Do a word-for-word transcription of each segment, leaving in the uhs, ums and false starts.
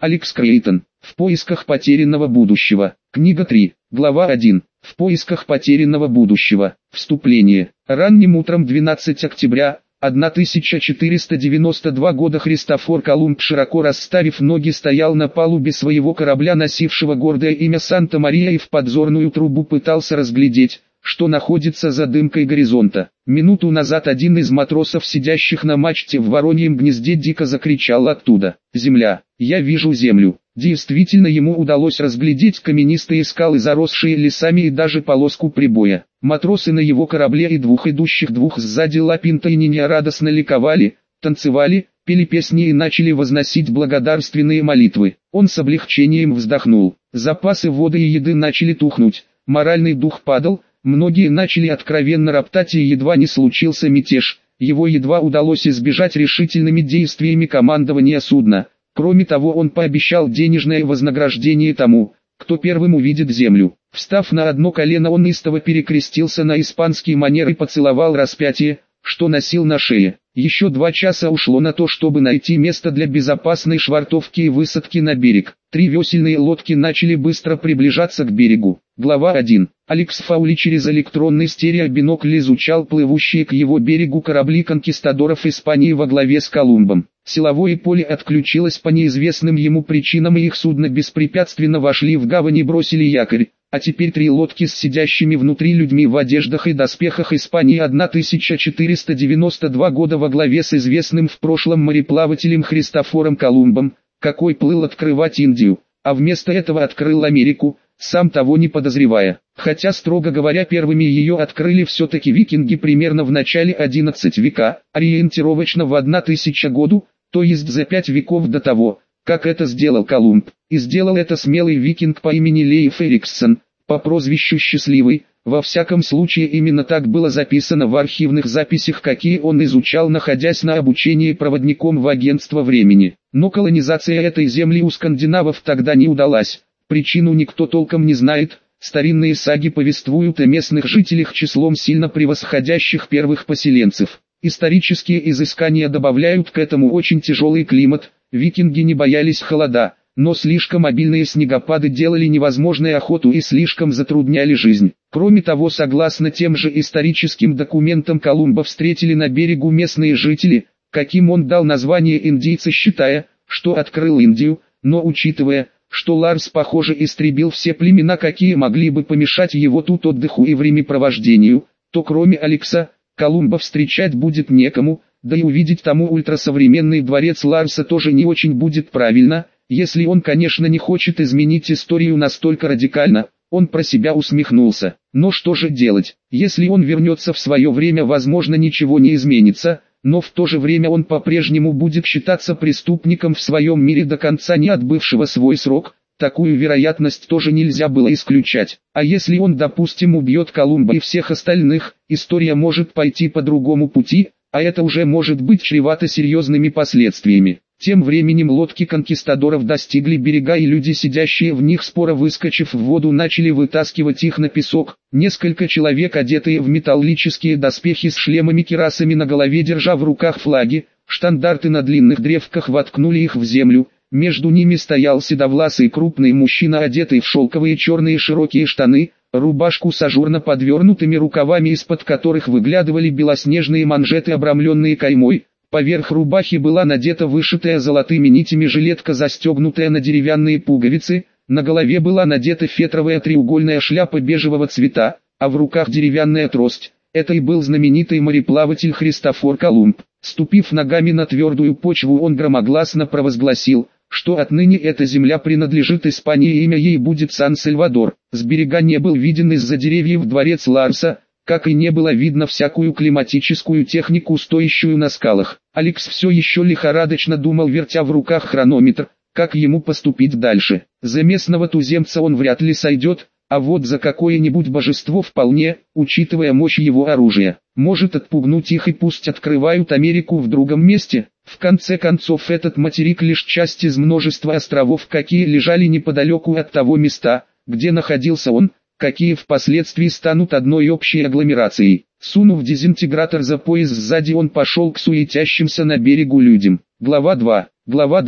Алекс Крейтон. В поисках потерянного будущего. Книга три. Глава один. В поисках потерянного будущего. Вступление. Ранним утром двенадцатого октября тысяча четыреста девяносто второго года Христофор Колумб, широко расставив ноги, стоял на палубе своего корабля, носившего гордое имя Санта-Мария, и в подзорную трубу пытался разглядеть, что находится за дымкой горизонта. Минуту назад один из матросов, сидящих на мачте в вороньем гнезде, дико закричал оттуда: «Земля! Я вижу землю!» Действительно, ему удалось разглядеть каменистые скалы, заросшие лесами, и даже полоску прибоя. Матросы на его корабле и двух идущих двух сзади Ла Пинта и Нинья радостно ликовали, танцевали, пели песни и начали возносить благодарственные молитвы. Он с облегчением вздохнул. Запасы воды и еды начали тухнуть, моральный дух падал, многие начали откровенно роптать, и едва не случился мятеж. Его едва удалось избежать решительными действиями командования судна. Кроме того, он пообещал денежное вознаграждение тому, кто первым увидит землю. Встав на одно колено, он истово перекрестился на испанский манер и поцеловал распятие, что носил на шее. Еще два часа ушло на то, чтобы найти место для безопасной швартовки и высадки на берег. Три весельные лодки начали быстро приближаться к берегу. Глава один. Алекс Фаули через электронный стереобинокль изучал плывущие к его берегу корабли конкистадоров Испании во главе с Колумбом. Силовое поле отключилось по неизвестным ему причинам, и их судно беспрепятственно вошли в гавань и бросили якорь. А теперь три лодки с сидящими внутри людьми в одеждах и доспехах Испании тысяча четыреста девяносто второго года во главе с известным в прошлом мореплавателем Христофором Колумбом, какой плыл открывать Индию, а вместо этого открыл Америку, сам того не подозревая. Хотя, строго говоря, первыми ее открыли все-таки викинги примерно в начале одиннадцатого века, ориентировочно в тысячном году, то есть за пять веков до того, как это сделал Колумб. И сделал это смелый викинг по имени Лейф Эриксон, по прозвищу Счастливый. Во всяком случае, именно так было записано в архивных записях, какие он изучал, находясь на обучении проводником в агентство времени. Но колонизация этой земли у скандинавов тогда не удалась. Причину никто толком не знает. Старинные саги повествуют о местных жителях числом сильно превосходящих первых поселенцев. Исторические изыскания добавляют к этому очень тяжелый климат. Викинги не боялись холода, но слишком обильные снегопады делали невозможной охоту и слишком затрудняли жизнь. Кроме того, согласно тем же историческим документам, Колумба встретили на берегу местные жители, каким он дал название индейцы, считая, что открыл Индию, но учитывая, что Ларс, похоже, истребил все племена, какие могли бы помешать его тут отдыху и времяпровождению, то кроме Алекса, Колумба встречать будет некому, да и увидеть тому ультрасовременный дворец Ларса тоже не очень будет правильно, если он, конечно, не хочет изменить историю настолько радикально. Он про себя усмехнулся. Но что же делать? Если он вернется в свое время, возможно, ничего не изменится, но в то же время он по-прежнему будет считаться преступником в своем мире до конца не отбывшего свой срок. Такую вероятность тоже нельзя было исключать. А если он, допустим, убьет Колумба и всех остальных, история может пойти по другому пути, а это уже может быть чревато серьезными последствиями. Тем временем лодки конкистадоров достигли берега, и люди, сидящие в них, споро выскочив в воду, начали вытаскивать их на песок. Несколько человек, одетые в металлические доспехи с шлемами-кирасами на голове, держа в руках флаги, штандарты на длинных древках, воткнули их в землю. Между ними стоял седовласый крупный мужчина, одетый в шелковые черные широкие штаны, рубашку с ажурно подвернутыми рукавами, из-под которых выглядывали белоснежные манжеты, обрамленные каймой. Поверх рубахи была надета вышитая золотыми нитями жилетка, застегнутая на деревянные пуговицы, на голове была надета фетровая треугольная шляпа бежевого цвета, а в руках деревянная трость. Это и был знаменитый мореплаватель Христофор Колумб. Ступив ногами на твердую почву, он громогласно провозгласил, что отныне эта земля принадлежит Испании и имя ей будет Сан-Сальвадор. С берега не был виден из-за деревьев дворец Ларса, как и не было видно всякую климатическую технику, стоящую на скалах. Алекс все еще лихорадочно думал, вертя в руках хронометр, как ему поступить дальше. За местного туземца он вряд ли сойдет, а вот за какое-нибудь божество вполне, учитывая мощь его оружия. Может отпугнуть их, и пусть открывают Америку в другом месте. В конце концов, этот материк лишь часть из множества островов, какие лежали неподалеку от того места, где находился он, какие впоследствии станут одной общей агломерацией. Сунув дезинтегратор за пояс сзади, он пошел к суетящимся на берегу людям. Глава два. Глава два.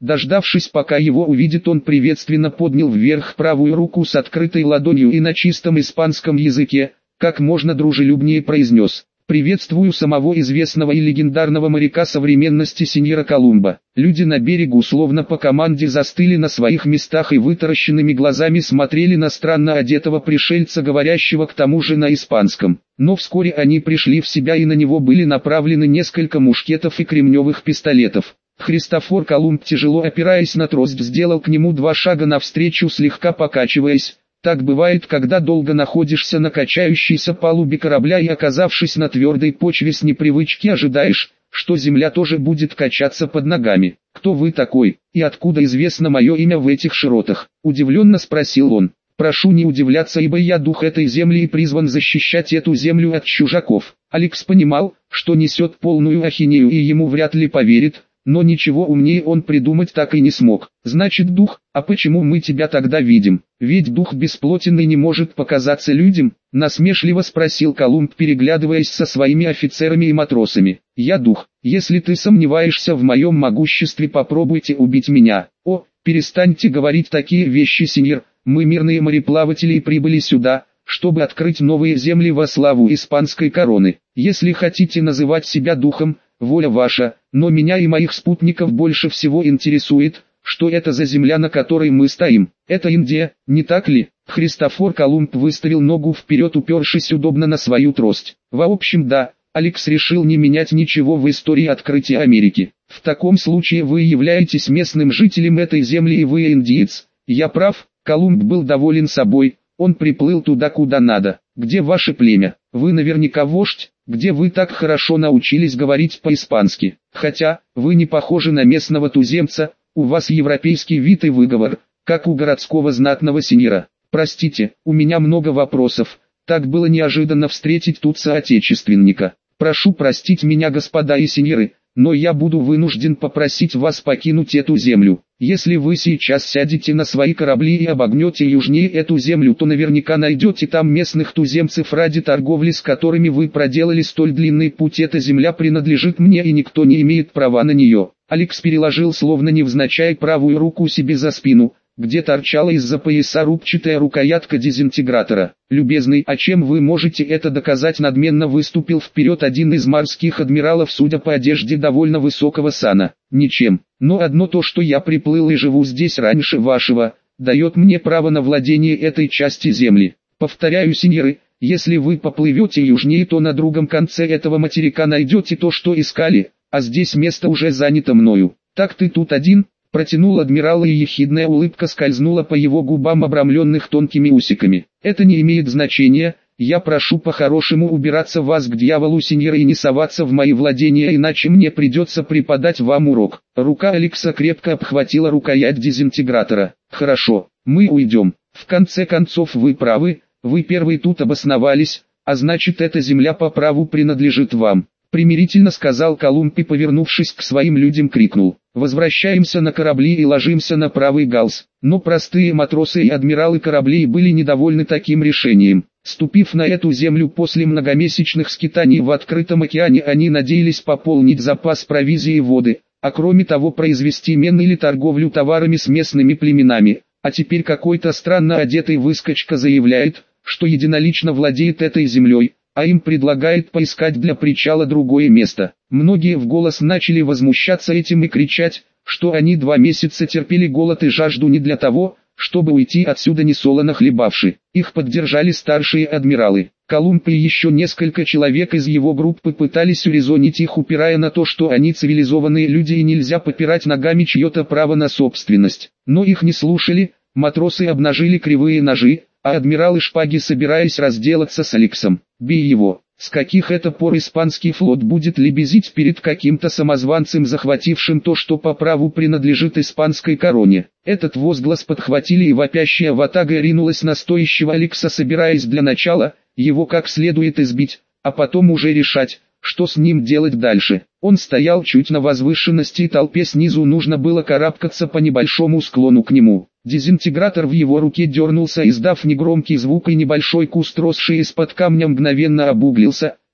Дождавшись, пока его увидит, он приветственно поднял вверх правую руку с открытой ладонью и на чистом испанском языке, как можно дружелюбнее произнес: «Приветствую самого известного и легендарного моряка современности сеньора Колумба». Люди на берегу словно по команде застыли на своих местах и вытаращенными глазами смотрели на странно одетого пришельца, говорящего к тому же на испанском. Но вскоре они пришли в себя, и на него были направлены несколько мушкетов и кремневых пистолетов. Христофор Колумб, тяжело опираясь на трость, сделал к нему два шага навстречу, слегка покачиваясь. Так бывает, когда долго находишься на качающейся палубе корабля и, оказавшись на твердой почве, с непривычки ожидаешь, что земля тоже будет качаться под ногами. «Кто вы такой, и откуда известно мое имя в этих широтах?» – удивленно спросил он. «Прошу не удивляться, ибо я дух этой земли и призван защищать эту землю от чужаков». Алекс понимал, что несет полную ахинею и ему вряд ли поверит, но ничего умнее он придумать так и не смог. «Значит, дух, а почему мы тебя тогда видим? Ведь дух бесплотный не может показаться людям?» — насмешливо спросил Колумб, переглядываясь со своими офицерами и матросами. «Я дух. Если ты сомневаешься в моем могуществе, попробуйте убить меня». «О, перестаньте говорить такие вещи, сеньор. Мы мирные мореплаватели и прибыли сюда, чтобы открыть новые земли во славу испанской короны. Если хотите называть себя духом, воля ваша, но меня и моих спутников больше всего интересует, что это за земля, на которой мы стоим. Это Индия, не так ли?» Христофор Колумб выставил ногу вперед, упершись удобно на свою трость. «В общем, да». Алекс решил не менять ничего в истории открытия Америки. «В таком случае вы являетесь местным жителем этой земли и вы индиец. Я прав?» Колумб был доволен собой. Он приплыл туда, куда надо. «Где ваше племя? Вы наверняка вождь. Где вы так хорошо научились говорить по-испански? Хотя, вы не похожи на местного туземца, у вас европейский вид и выговор, как у городского знатного сеньора. Простите, у меня много вопросов, так было неожиданно встретить тут соотечественника. Прошу простить меня, господа и сеньоры, но я буду вынужден попросить вас покинуть эту землю. Если вы сейчас сядете на свои корабли и обогнете южнее эту землю, то наверняка найдете там местных туземцев, ради торговли с которыми вы проделали столь длинный путь. Эта земля принадлежит мне, и никто не имеет права на нее». Алекс переложил словно невзначай правую руку себе за спину, где торчала из-за пояса рубчатая рукоятка дезинтегратора. «Любезный, а чем вы можете это доказать?» — надменно выступил вперед один из морских адмиралов, судя по одежде довольно высокого сана. «Ничем, но одно то, что я приплыл и живу здесь раньше вашего, дает мне право на владение этой части земли. Повторяю, сеньоры, если вы поплывете южнее, то на другом конце этого материка найдете то, что искали, а здесь место уже занято мною. Так ты тут один?» Протянул адмирал, и ехидная улыбка скользнула по его губам, обрамленных тонкими усиками. «Это не имеет значения, я прошу по-хорошему убираться вас к дьяволу, сеньор, и не соваться в мои владения, иначе мне придется преподать вам урок». Рука Алекса крепко обхватила рукоять дезинтегратора. «Хорошо, мы уйдем. В конце концов вы правы, вы первые тут обосновались, а значит эта земля по праву принадлежит вам», примирительно сказал Колумб и, повернувшись к своим людям, крикнул: «Возвращаемся на корабли и ложимся на правый галс». Но простые матросы и адмиралы кораблей были недовольны таким решением. Ступив на эту землю после многомесячных скитаний в открытом океане, они надеялись пополнить запас провизии и воды, а кроме того произвести мен или торговлю товарами с местными племенами. А теперь какой-то странно одетый выскочка заявляет, что единолично владеет этой землей, а им предлагает поискать для причала другое место. Многие в голос начали возмущаться этим и кричать, что они два месяца терпели голод и жажду не для того, чтобы уйти отсюда несолоно хлебавши. Их поддержали старшие адмиралы. Колумб и еще несколько человек из его группы пытались урезонить их, упирая на то, что они цивилизованные люди и нельзя попирать ногами чье-то право на собственность. Но их не слушали, матросы обнажили кривые ножи, а адмиралы шпаги, собираясь разделаться с Алексом. «Бей его! С каких это пор испанский флот будет лебезить перед каким-то самозванцем, захватившим то, что по праву принадлежит испанской короне?» Этот возглас подхватили, и вопящая ватага ринулась на стоящего Алекса, собираясь для начала его как следует избить, а потом уже решать, что с ним делать дальше. Он стоял чуть на возвышенности, и толпе снизу нужно было карабкаться по небольшому склону к нему. Дезинтегратор в его руке дернулся, издав негромкий звук, и небольшой куст, росший из-под камня, мгновенно обуглился,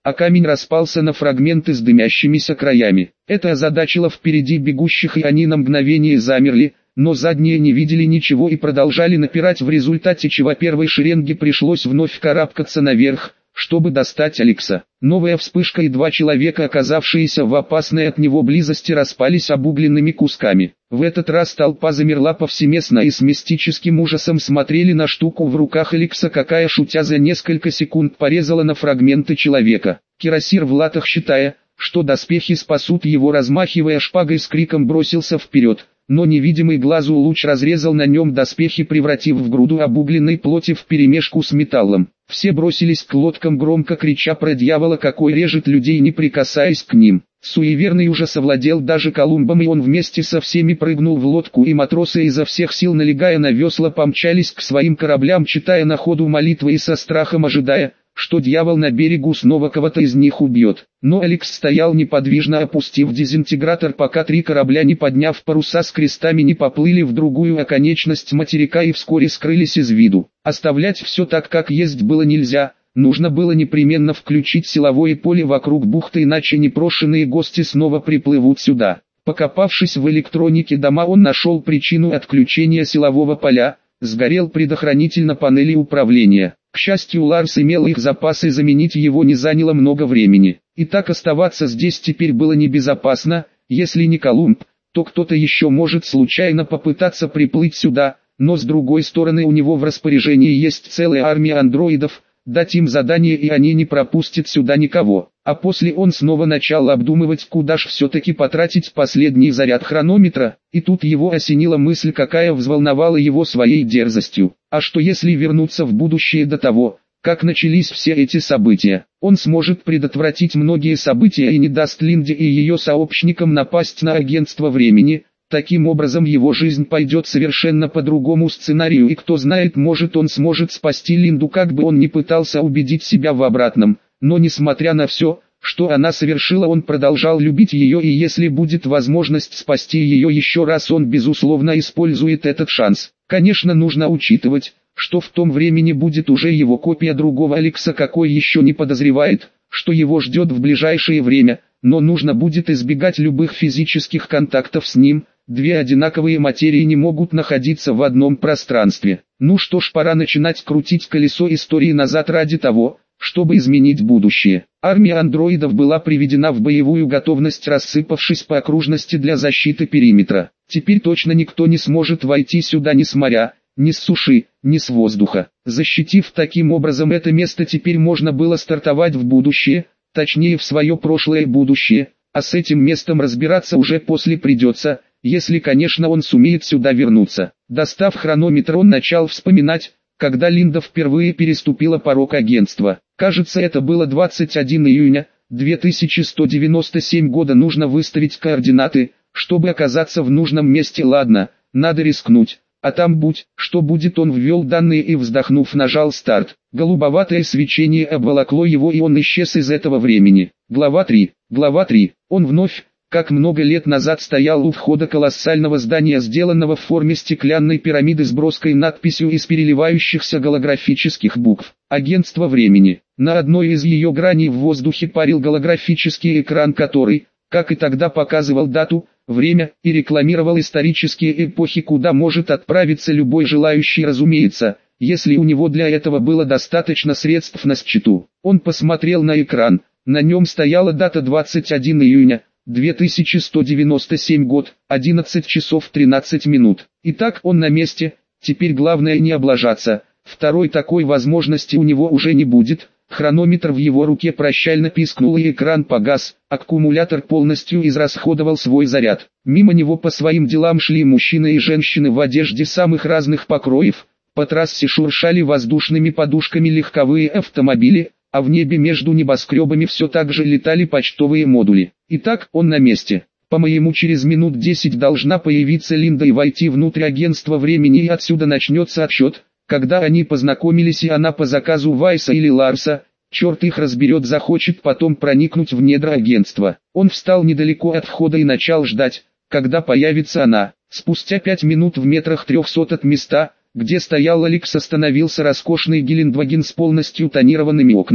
а камень распался на фрагменты с дымящимися краями. Это озадачило впереди бегущих, и они на мгновение замерли, но задние не видели ничего и продолжали напирать, в результате чего первой шеренге пришлось вновь карабкаться наверх, чтобы достать Алекса. Новая вспышка, и два человека, оказавшиеся в опасной от него близости, распались обугленными кусками. В этот раз толпа замерла повсеместно и с мистическим ужасом смотрели на штуку в руках Алекса, какая, шутя, за несколько секунд порезала на фрагменты человека. Кирасир в латах, считая, что доспехи спасут его, размахивая шпагой, с криком бросился вперед, но невидимый глазу луч разрезал на нем доспехи, превратив в груду обугленной плоти вперемешку с металлом. Все бросились к лодкам, громко крича про дьявола, какой режет людей, не прикасаясь к ним. Суеверный ужас овладел даже Колумбом, и он вместе со всеми прыгнул в лодку, и матросы, изо всех сил налегая на весла, помчались к своим кораблям, читая на ходу молитвы и со страхом ожидая, что дьявол на берегу снова кого-то из них убьет. Но Алекс стоял неподвижно, опустив дезинтегратор, пока три корабля, не подняв паруса с крестами, не поплыли в другую оконечность материка и вскоре скрылись из виду. Оставлять все так, как есть, было нельзя. Нужно было непременно включить силовое поле вокруг бухты, иначе непрошенные гости снова приплывут сюда. Покопавшись в электронике дома, он нашел причину отключения силового поля. Сгорел предохранитель на панели управления. К счастью, Ларс имел их запасы, заменить его не заняло много времени. И так оставаться здесь теперь было небезопасно. Если не Колумб, то кто-то еще может случайно попытаться приплыть сюда, но с другой стороны у него в распоряжении есть целая армия андроидов. Дать им задание, и они не пропустят сюда никого. А после он снова начал обдумывать, куда ж все-таки потратить последний заряд хронометра, и тут его осенила мысль, какая взволновала его своей дерзостью. А что если вернуться в будущее до того, как начались все эти события? Он сможет предотвратить многие события и не даст Линде и ее сообщникам напасть на агентство времени. Таким образом его жизнь пойдет совершенно по другому сценарию, и кто знает, может он сможет спасти Линду, как бы он ни пытался убедить себя в обратном. Но несмотря на все, что она совершила, он продолжал любить ее, и если будет возможность спасти ее еще раз, он безусловно использует этот шанс. Конечно, нужно учитывать, что в том времени будет уже его копия другого Алекса, какой еще не подозревает, что его ждет в ближайшее время, но нужно будет избегать любых физических контактов с ним. Две одинаковые материи не могут находиться в одном пространстве. Ну что ж, пора начинать крутить колесо истории назад ради того, чтобы изменить будущее. Армия андроидов была приведена в боевую готовность, рассыпавшись по окружности для защиты периметра. Теперь точно никто не сможет войти сюда ни с моря, ни с суши, ни с воздуха. Защитив таким образом это место, теперь можно было стартовать в будущее, точнее в свое прошлое будущее, а с этим местом разбираться уже после придется, если, конечно, он сумеет сюда вернуться. Достав хронометр, он начал вспоминать, когда Линда впервые переступила порог агентства. Кажется, это было двадцать первого июня две тысячи сто девяносто седьмого года. Нужно выставить координаты, чтобы оказаться в нужном месте. Ладно, надо рискнуть. А там будь, что будет. Он ввел данные и, вздохнув, нажал старт. Голубоватое свечение обволокло его, и он исчез из этого времени. Глава три. Глава три. Он вновь, как много лет назад, стоял у входа колоссального здания, сделанного в форме стеклянной пирамиды с броской надписью из переливающихся голографических букв. Агентство времени. На одной из ее граней в воздухе парил голографический экран, который, как и тогда, показывал дату, время и рекламировал исторические эпохи, куда может отправиться любой желающий, разумеется, если у него для этого было достаточно средств на счету. Он посмотрел на экран, на нем стояла дата двадцать первого июня две тысячи сто девяносто седьмой год, одиннадцать часов тринадцать минут. Итак, он на месте, теперь главное не облажаться, второй такой возможности у него уже не будет. Хронометр в его руке прощально пискнул, и экран погас, аккумулятор полностью израсходовал свой заряд. Мимо него по своим делам шли мужчины и женщины в одежде самых разных покроев, по трассе шуршали воздушными подушками легковые автомобили, а в небе между небоскребами все так же летали почтовые модули. Итак, он на месте. По-моему, через минут десять должна появиться Линда и войти внутрь агентства времени, и отсюда начнется отсчет, когда они познакомились, и она по заказу Вайса или Ларса, черт их разберет, захочет потом проникнуть в недра агентства. Он встал недалеко от входа и начал ждать, когда появится она. Спустя пять минут в метрах трехсот от места, где стоял Алекс, остановился роскошный Гелендваген с полностью тонированными окнами.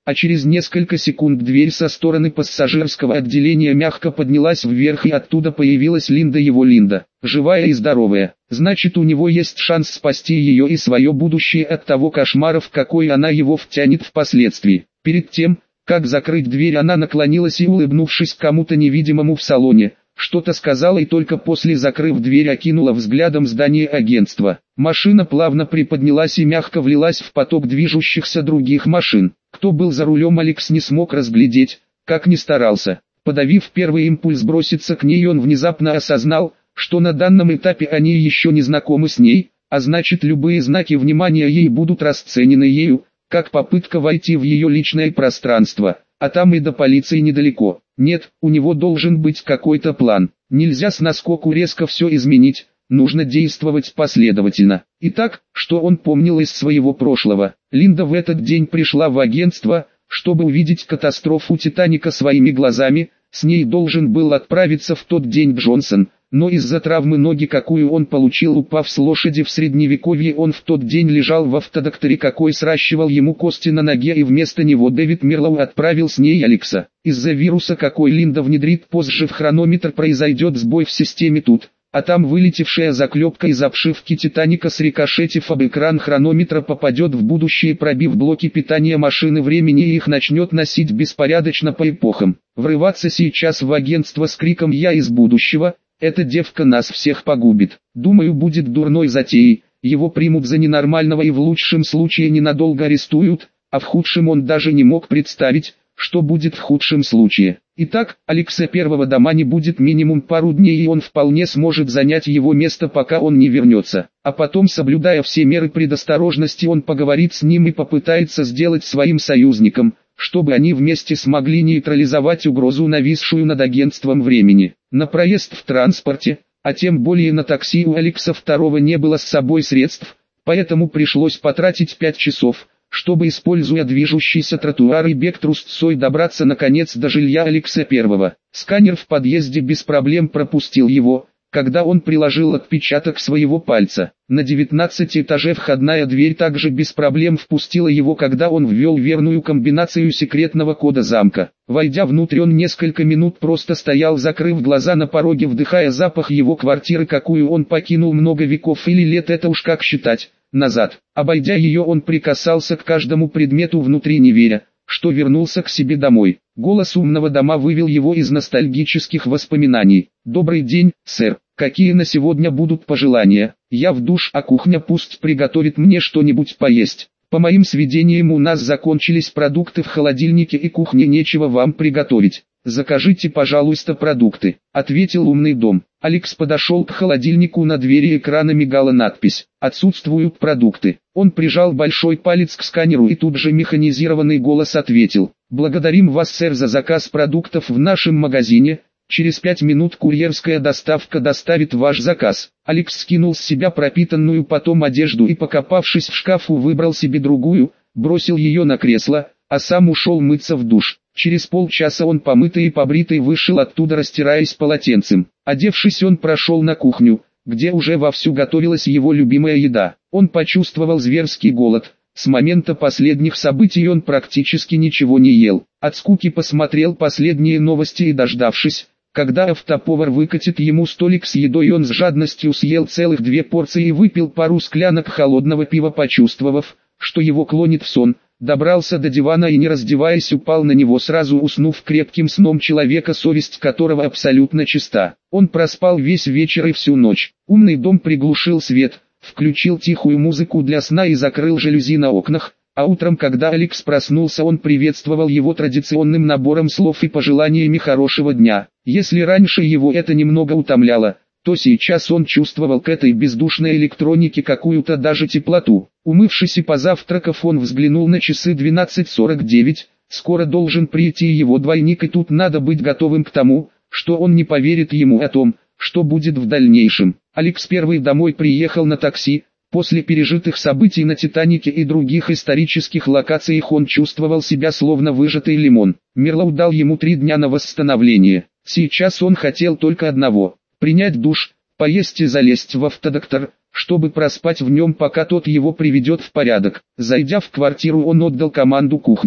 а через несколько секунд дверь со стороны пассажирского отделения мягко поднялась вверх, и оттуда появилась Линда, его Линда, живая и здоровая. Значит, у него есть шанс спасти ее и свое будущее от того кошмара, в какой она его втянет впоследствии. Перед тем, как закрыть дверь, она наклонилась и, улыбнувшись кому-то невидимому в салоне, что-то сказала и только после, закрыв дверь, окинула взглядом здание агентства. Машина плавно приподнялась и мягко влилась в поток движущихся других машин. Кто был за рулем, Алекс не смог разглядеть, как ни старался. Подавив первый импульс броситься к ней, он внезапно осознал, что на данном этапе они еще не знакомы с ней, а значит, любые знаки внимания ей будут расценены ею, как попытка войти в ее личное пространство, а там и до полиции недалеко. Нет, у него должен быть какой-то план. Нельзя с наскоку резко все изменить, нужно действовать последовательно. Итак, что он помнил из своего прошлого? Линда в этот день пришла в агентство, чтобы увидеть катастрофу «Титаника» своими глазами. С ней должен был отправиться в тот день Джонсон, но из-за травмы ноги, какую он получил, упав с лошади в средневековье, он в тот день лежал в автодокторе, какой сращивал ему кости на ноге, и вместо него Дэвид Мирлоу отправил с ней Алекса. Из-за вируса, какой Линда внедрит позже в хронометр, произойдет сбой в системе тут, а там вылетевшая заклепка из обшивки «Титаника», срикошетив об экран хронометра, попадет в будущее, пробив блоки питания машины времени, и их начнет носить беспорядочно по эпохам. Врываться сейчас в агентство с криком «Я из будущего», эта девка нас всех погубит. Думаю, будет дурной затеей, его примут за ненормального и в лучшем случае ненадолго арестуют, а в худшем он даже не мог представить, что будет в худшем случае. Итак, Алекса Первого дома не будет минимум пару дней, и он вполне сможет занять его место, пока он не вернется. А потом, соблюдая все меры предосторожности, он поговорит с ним и попытается сделать своим союзником, чтобы они вместе смогли нейтрализовать угрозу, нависшую над агентством времени. На проезд в транспорте, а тем более на такси, у Алекса Второго не было с собой средств, поэтому пришлось потратить пять часов, чтобы, используя движущийся тротуар и бег трусцой, добраться наконец до жилья Алекса Первого. Сканер в подъезде без проблем пропустил его, когда он приложил отпечаток своего пальца. На девятнадцатом этаже входная дверь также без проблем впустила его, когда он ввел верную комбинацию секретного кода замка. Войдя внутрь, он несколько минут просто стоял, закрыв глаза на пороге, вдыхая запах его квартиры, какую он покинул много веков или лет, это уж как считать, назад. Обойдя ее, он прикасался к каждому предмету внутри, не веря, что вернулся к себе домой. Голос умного дома вывел его из ностальгических воспоминаний. «Добрый день, сэр. Какие на сегодня будут пожелания? Я в душ, а кухня пусть приготовит мне что-нибудь поесть. По моим сведениям, у нас закончились продукты в холодильнике и кухне, нечего вам приготовить. Закажите, пожалуйста, продукты», — ответил умный дом. Алекс подошел к холодильнику, на двери экрана мигала надпись «Отсутствуют продукты». Он прижал большой палец к сканеру, и тут же механизированный голос ответил: «Благодарим вас, сэр, за заказ продуктов в нашем магазине. Через пять минут курьерская доставка доставит ваш заказ». Алекс скинул с себя пропитанную потом одежду и, покопавшись в шкафу, выбрал себе другую, бросил ее на кресло, а сам ушел мыться в душ. Через полчаса он, помытый и побритый, вышел оттуда, растираясь полотенцем. Одевшись, он прошел на кухню, где уже вовсю готовилась его любимая еда. Он почувствовал зверский голод. С момента последних событий он практически ничего не ел. От скуки посмотрел последние новости и, дождавшись, когда автоповар выкатит ему столик с едой, он с жадностью съел целых две порции и выпил пару склянок холодного пива, почувствовав, что его клонит в сон. Добрался до дивана и, не раздеваясь, упал на него, сразу уснув крепким сном человека, совесть которого абсолютно чиста. Он проспал весь вечер и всю ночь. Умный дом приглушил свет, включил тихую музыку для сна и закрыл жалюзи на окнах, а утром, когда Алекс проснулся, он приветствовал его традиционным набором слов и пожеланиями хорошего дня. Если раньше его это немного утомляло, то сейчас он чувствовал к этой бездушной электронике какую-то даже теплоту. Умывшись и позавтракав, он взглянул на часы: двенадцать сорок девять, скоро должен прийти его двойник, и тут надо быть готовым к тому, что он не поверит ему о том, что будет в дальнейшем. Алекс Первый домой приехал на такси. После пережитых событий на Титанике и других исторических локациях он чувствовал себя словно выжатый лимон. Мирлоу дал ему три дня на восстановление. Сейчас он хотел только одного: принять душ, поесть и залезть в автодоктор, чтобы проспать в нем, пока тот его приведет в порядок. Зайдя в квартиру, он отдал команду кухне: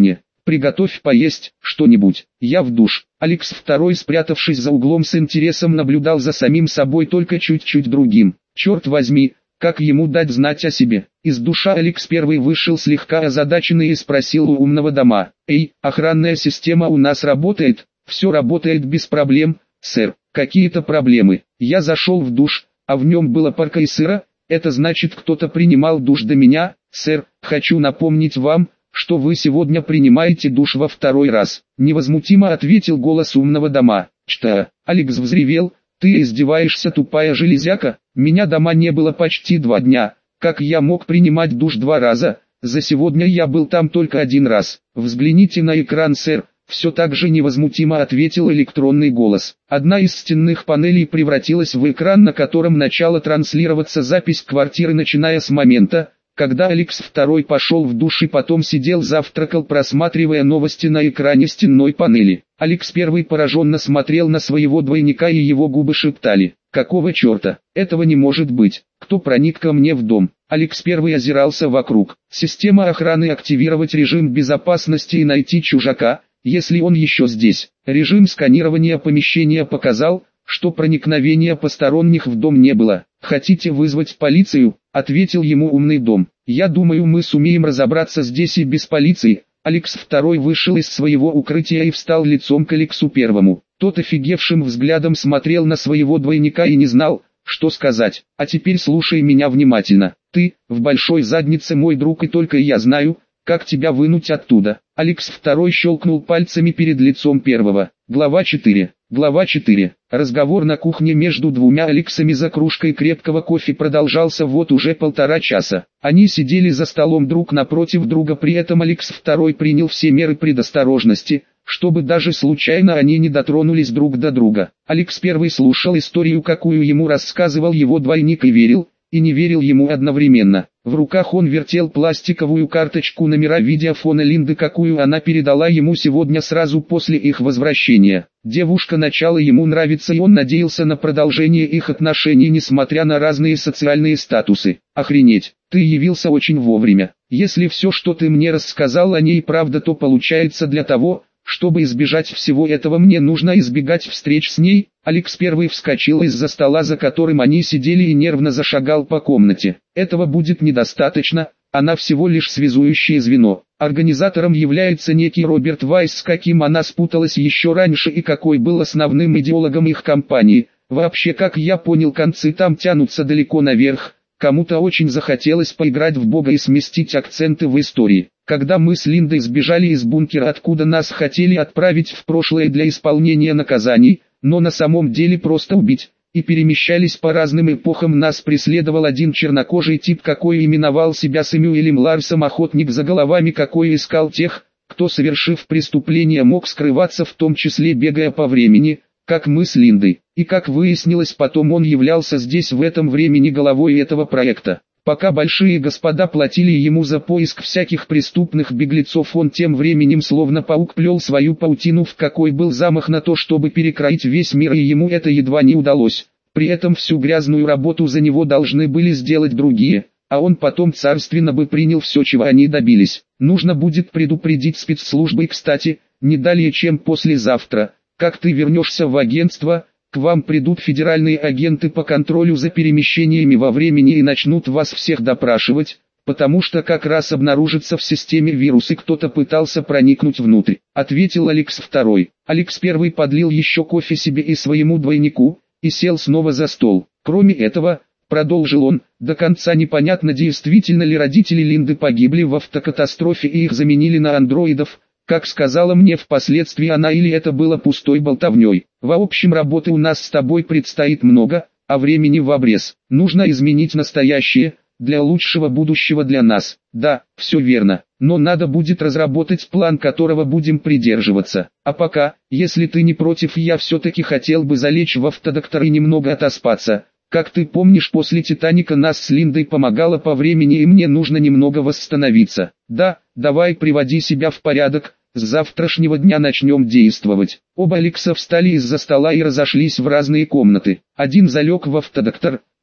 Приготовь поесть что-нибудь. Я в душ. Алекс второй, спрятавшись за углом, с интересом наблюдал за самим собой, только чуть-чуть другим. Черт возьми, как ему дать знать о себе? Из душа Алекс первый вышел слегка озадаченный и спросил у умного дома: «Эй, охранная система у нас работает?» «Все работает без проблем, сэр. Какие-то проблемы. Я зашел в душ, а в нем было парка и сыра. Это значит, кто-то принимал душ до меня, сэр. Хочу напомнить вам, что вы сегодня принимаете душ во второй раз», — невозмутимо ответил голос умного дома. «Что?» — Алекс взревел. «Ты издеваешься, тупая железяка? Меня дома не было почти два дня. Как я мог принимать душ два раза? За сегодня я был там только один раз. Взгляните на экран, сэр». Все так же невозмутимо ответил электронный голос. Одна из стенных панелей превратилась в экран, на котором начала транслироваться запись квартиры, начиная с момента, когда Алекс второй пошел в душ и потом сидел завтракал, просматривая новости на экране стенной панели. Алекс первый пораженно смотрел на своего двойника, и его губы шептали: «Какого черта? Этого не может быть! Кто проник ко мне в дом?» Алекс первый озирался вокруг. Система охраны: активировать режим безопасности и найти чужака, если он еще здесь. Режим сканирования помещения показал, что проникновения посторонних в дом не было. «Хотите вызвать полицию?» — ответил ему умный дом. «Я думаю, мы сумеем разобраться здесь и без полиции». Алекс второй вышел из своего укрытия и встал лицом к Алексу первому. Тот офигевшим взглядом смотрел на своего двойника и не знал, что сказать. «А теперь слушай меня внимательно. Ты, в большой заднице, мой друг, и только я знаю, как тебя вынуть оттуда». Алекс второй щелкнул пальцами перед лицом первого. Глава четыре. Глава четыре. Разговор на кухне между двумя Алексами за кружкой крепкого кофе продолжался вот уже полтора часа. Они сидели за столом друг напротив друга, при этом Алекс второй принял все меры предосторожности, чтобы даже случайно они не дотронулись друг до друга. Алекс первый слушал историю, какую ему рассказывал его двойник, и верил, и не верил ему одновременно. В руках он вертел пластиковую карточку номера видеофона Линды, какую она передала ему сегодня сразу после их возвращения. Девушка начала ему нравиться, и он надеялся на продолжение их отношений, несмотря на разные социальные статусы. «Охренеть, ты явился очень вовремя. Если все, что ты мне рассказал о ней, правда, то получается, для того, чтобы избежать всего этого, мне нужно избегать встреч с ней». Алекс первый вскочил из-за стола, за которым они сидели, и нервно зашагал по комнате. «Этого будет недостаточно, она всего лишь связующее звено. Организатором является некий Роберт Вайс, с каким она спуталась еще раньше и какой был основным идеологом их компании. Вообще, как я понял, концы там тянутся далеко наверх. Кому-то очень захотелось поиграть в Бога и сместить акценты в истории. Когда мы с Линдой сбежали из бункера, откуда нас хотели отправить в прошлое для исполнения наказаний, но на самом деле просто убить, и перемещались по разным эпохам, нас преследовал один чернокожий тип, какой именовал себя Сэмюэлем Ларсом, охотник за головами, какой искал тех, кто, совершив преступление, мог скрываться, в том числе бегая по времени, как мы с Линдой. И как выяснилось потом, он являлся здесь в этом времени головой этого проекта. Пока большие господа платили ему за поиск всяких преступных беглецов, он тем временем словно паук плел свою паутину, в какой был замах на то, чтобы перекроить весь мир, и ему это едва не удалось. При этом всю грязную работу за него должны были сделать другие, а он потом царственно бы принял все, чего они добились. Нужно будет предупредить спецслужбы, и, кстати, не далее чем послезавтра, как ты вернешься в агентство, к вам придут федеральные агенты по контролю за перемещениями во времени и начнут вас всех допрашивать, потому что как раз обнаружится в системе вирус, и кто-то пытался проникнуть внутрь», — ответил Алекс второй. Алекс первый подлил еще кофе себе и своему двойнику, и сел снова за стол. «Кроме этого, — продолжил он, — до конца непонятно, действительно ли родители Линды погибли в автокатастрофе и их заменили на андроидов, как сказала мне впоследствии она, или это было пустой болтовней. В общем, работы у нас с тобой предстоит много, а времени в обрез. Нужно изменить настоящее, для лучшего будущего для нас». «Да, все верно, но надо будет разработать план, которого будем придерживаться. А пока, если ты не против, я все-таки хотел бы залечь в автодоктор и немного отоспаться. Как ты помнишь, после Титаника нас с Линдой помогало по времени, и мне нужно немного восстановиться». «Да, давай, приводи себя в порядок, с завтрашнего дня начнем действовать». Оба Алекса встали из-за стола и разошлись в разные комнаты. Один залег в автодоктор,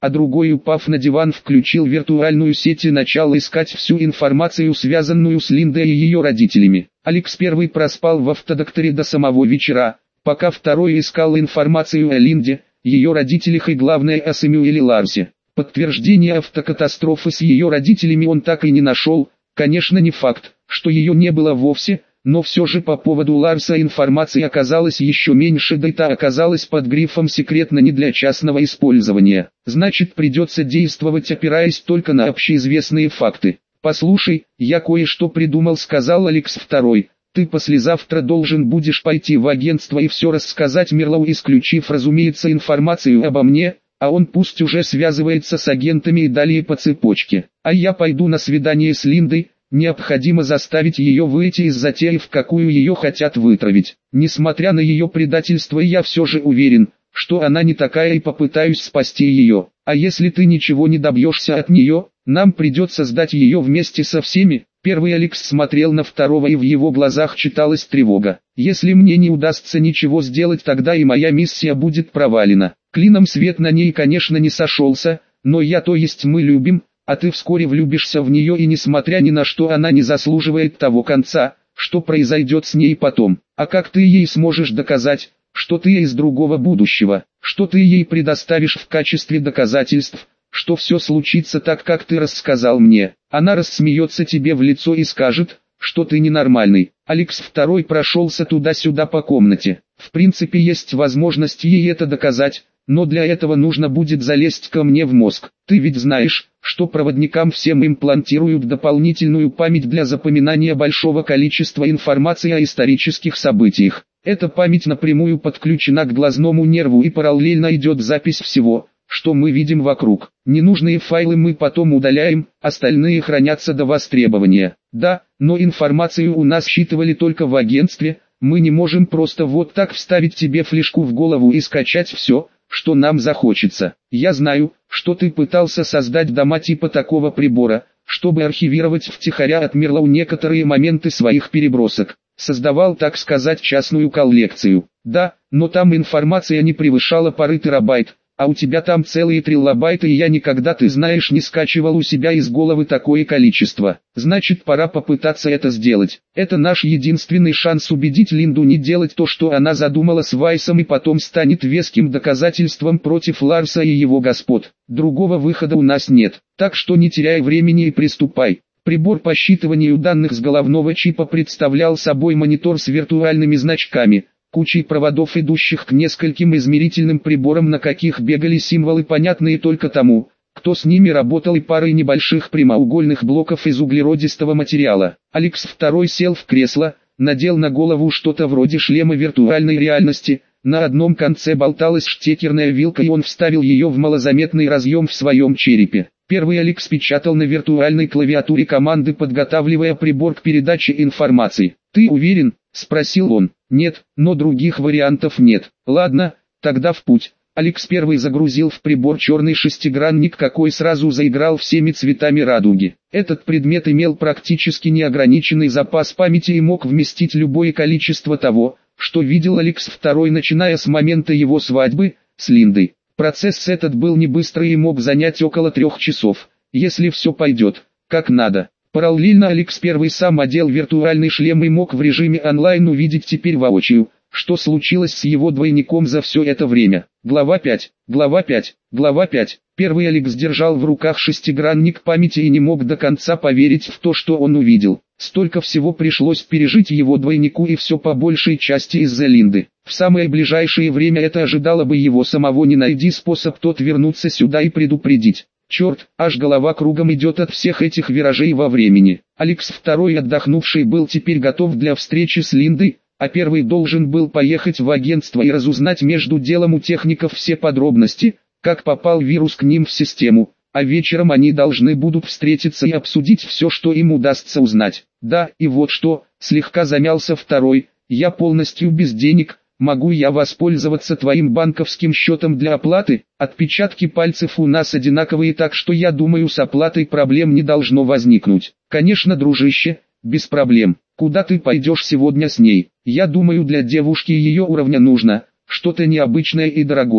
а другой, упав на диван, включил виртуальную сеть и начал искать всю информацию, связанную с Линдой и ее родителями. Алекс первый проспал в автодокторе до самого вечера, пока второй искал информацию о Линде, ее родителях и главное о Сэмюэле Ларсе. Подтверждение автокатастрофы с ее родителями он так и не нашел. Конечно, не факт, что ее не было вовсе, но все же по поводу Ларса информации оказалось еще меньше, да и та оказалась под грифом «секретно», не для частного использования. Значит, придется действовать, опираясь только на общеизвестные факты. «Послушай, я кое-что придумал», — сказал Алекс второй. «Ты послезавтра должен будешь пойти в агентство и все рассказать Мирлоу, исключив, разумеется, информацию обо мне, а он пусть уже связывается с агентами и далее по цепочке. А я пойду на свидание с Линдой. Необходимо заставить ее выйти из затеи, в какую ее хотят вытравить. Несмотря на ее предательство, я все же уверен, что она не такая, и попытаюсь спасти ее. А если ты ничего не добьешься от нее, нам придется сдать ее вместе со всеми». Первый Алекс смотрел на второго, и в его глазах читалась тревога. «Если мне не удастся ничего сделать, тогда и моя миссия будет провалена. Клином свет на ней, конечно, не сошелся, но я, то есть мы любим, а ты вскоре влюбишься в нее, и несмотря ни на что она не заслуживает того конца, что произойдет с ней потом. А как ты ей сможешь доказать, что ты из другого будущего, что ты ей предоставишь в качестве доказательств, что все случится так, как ты рассказал мне? Она рассмеется тебе в лицо и скажет, что ты ненормальный». Алекс второй прошелся туда-сюда по комнате. В принципе, есть возможность ей это доказать, но для этого нужно будет залезть ко мне в мозг. Ты ведь знаешь, что проводникам всем имплантируют дополнительную память для запоминания большого количества информации о исторических событиях. Эта память напрямую подключена к глазному нерву, и параллельно идет запись всего, что мы видим вокруг. Ненужные файлы мы потом удаляем, остальные хранятся до востребования. Да, но информацию у нас считывали только в агентстве, мы не можем просто вот так вставить тебе флешку в голову и скачать все, что нам захочется. Я знаю, что ты пытался создать дома типа такого прибора, чтобы архивировать втихаря от Мирлоу некоторые моменты своих перебросок. Создавал, так сказать, частную коллекцию. Да, но там информация не превышала пары терабайт, а у тебя там целые триллобайты, и я никогда, ты знаешь, не скачивал у себя из головы такое количество. Значит, пора попытаться это сделать. Это наш единственный шанс убедить Линду не делать то, что она задумала с Вайсом, и потом станет веским доказательством против Ларса и его господ. Другого выхода у нас нет, так что не теряй времени и приступай. Прибор по считыванию данных с головного чипа представлял собой монитор с виртуальными значками, кучей проводов, идущих к нескольким измерительным приборам, на каких бегали символы, понятные только тому, кто с ними работал, и парой небольших прямоугольных блоков из углеродистого материала. Алекс второй сел в кресло, надел на голову что-то вроде шлема виртуальной реальности, на одном конце болталась штекерная вилка, и он вставил ее в малозаметный разъем в своем черепе. Первый Алекс печатал на виртуальной клавиатуре команды, подготавливая прибор к передаче информации. «Ты уверен?» — спросил он. «Нет, но других вариантов нет». «Ладно, тогда в путь». Алекс первый загрузил в прибор черный шестигранник, какой сразу заиграл всеми цветами радуги. Этот предмет имел практически неограниченный запас памяти и мог вместить любое количество того, что видел Алекс второй, начиная с момента его свадьбы с Линдой. Процесс этот был не быстрый и мог занять около трех часов, если все пойдет как надо. Параллельно Алекс первый сам одел виртуальный шлем и мог в режиме онлайн увидеть теперь воочию, что случилось с его двойником за все это время. Глава пять. Глава пять. Глава пять. Первый Алекс держал в руках шестигранник памяти и не мог до конца поверить в то, что он увидел. Столько всего пришлось пережить его двойнику, и все по большей части из-за Линды. В самое ближайшее время это ожидало бы его самого, не найди способ тот вернуться сюда и предупредить. Черт, аж голова кругом идет от всех этих виражей во времени. Алекс второй, отдохнувший, был теперь готов для встречи с Линдой, а первый должен был поехать в агентство и разузнать между делом у техников все подробности, как попал вирус к ним в систему, а вечером они должны будут встретиться и обсудить все, что им удастся узнать. Да, и вот что, слегка замялся второй, я полностью без денег. Могу я воспользоваться твоим банковским счетом для оплаты? Отпечатки пальцев у нас одинаковые, так что я думаю, с оплатой проблем не должно возникнуть. Конечно, дружище, без проблем. Куда ты пойдешь сегодня с ней? Я думаю, для девушки ее уровня нужно что-то необычное и дорогое.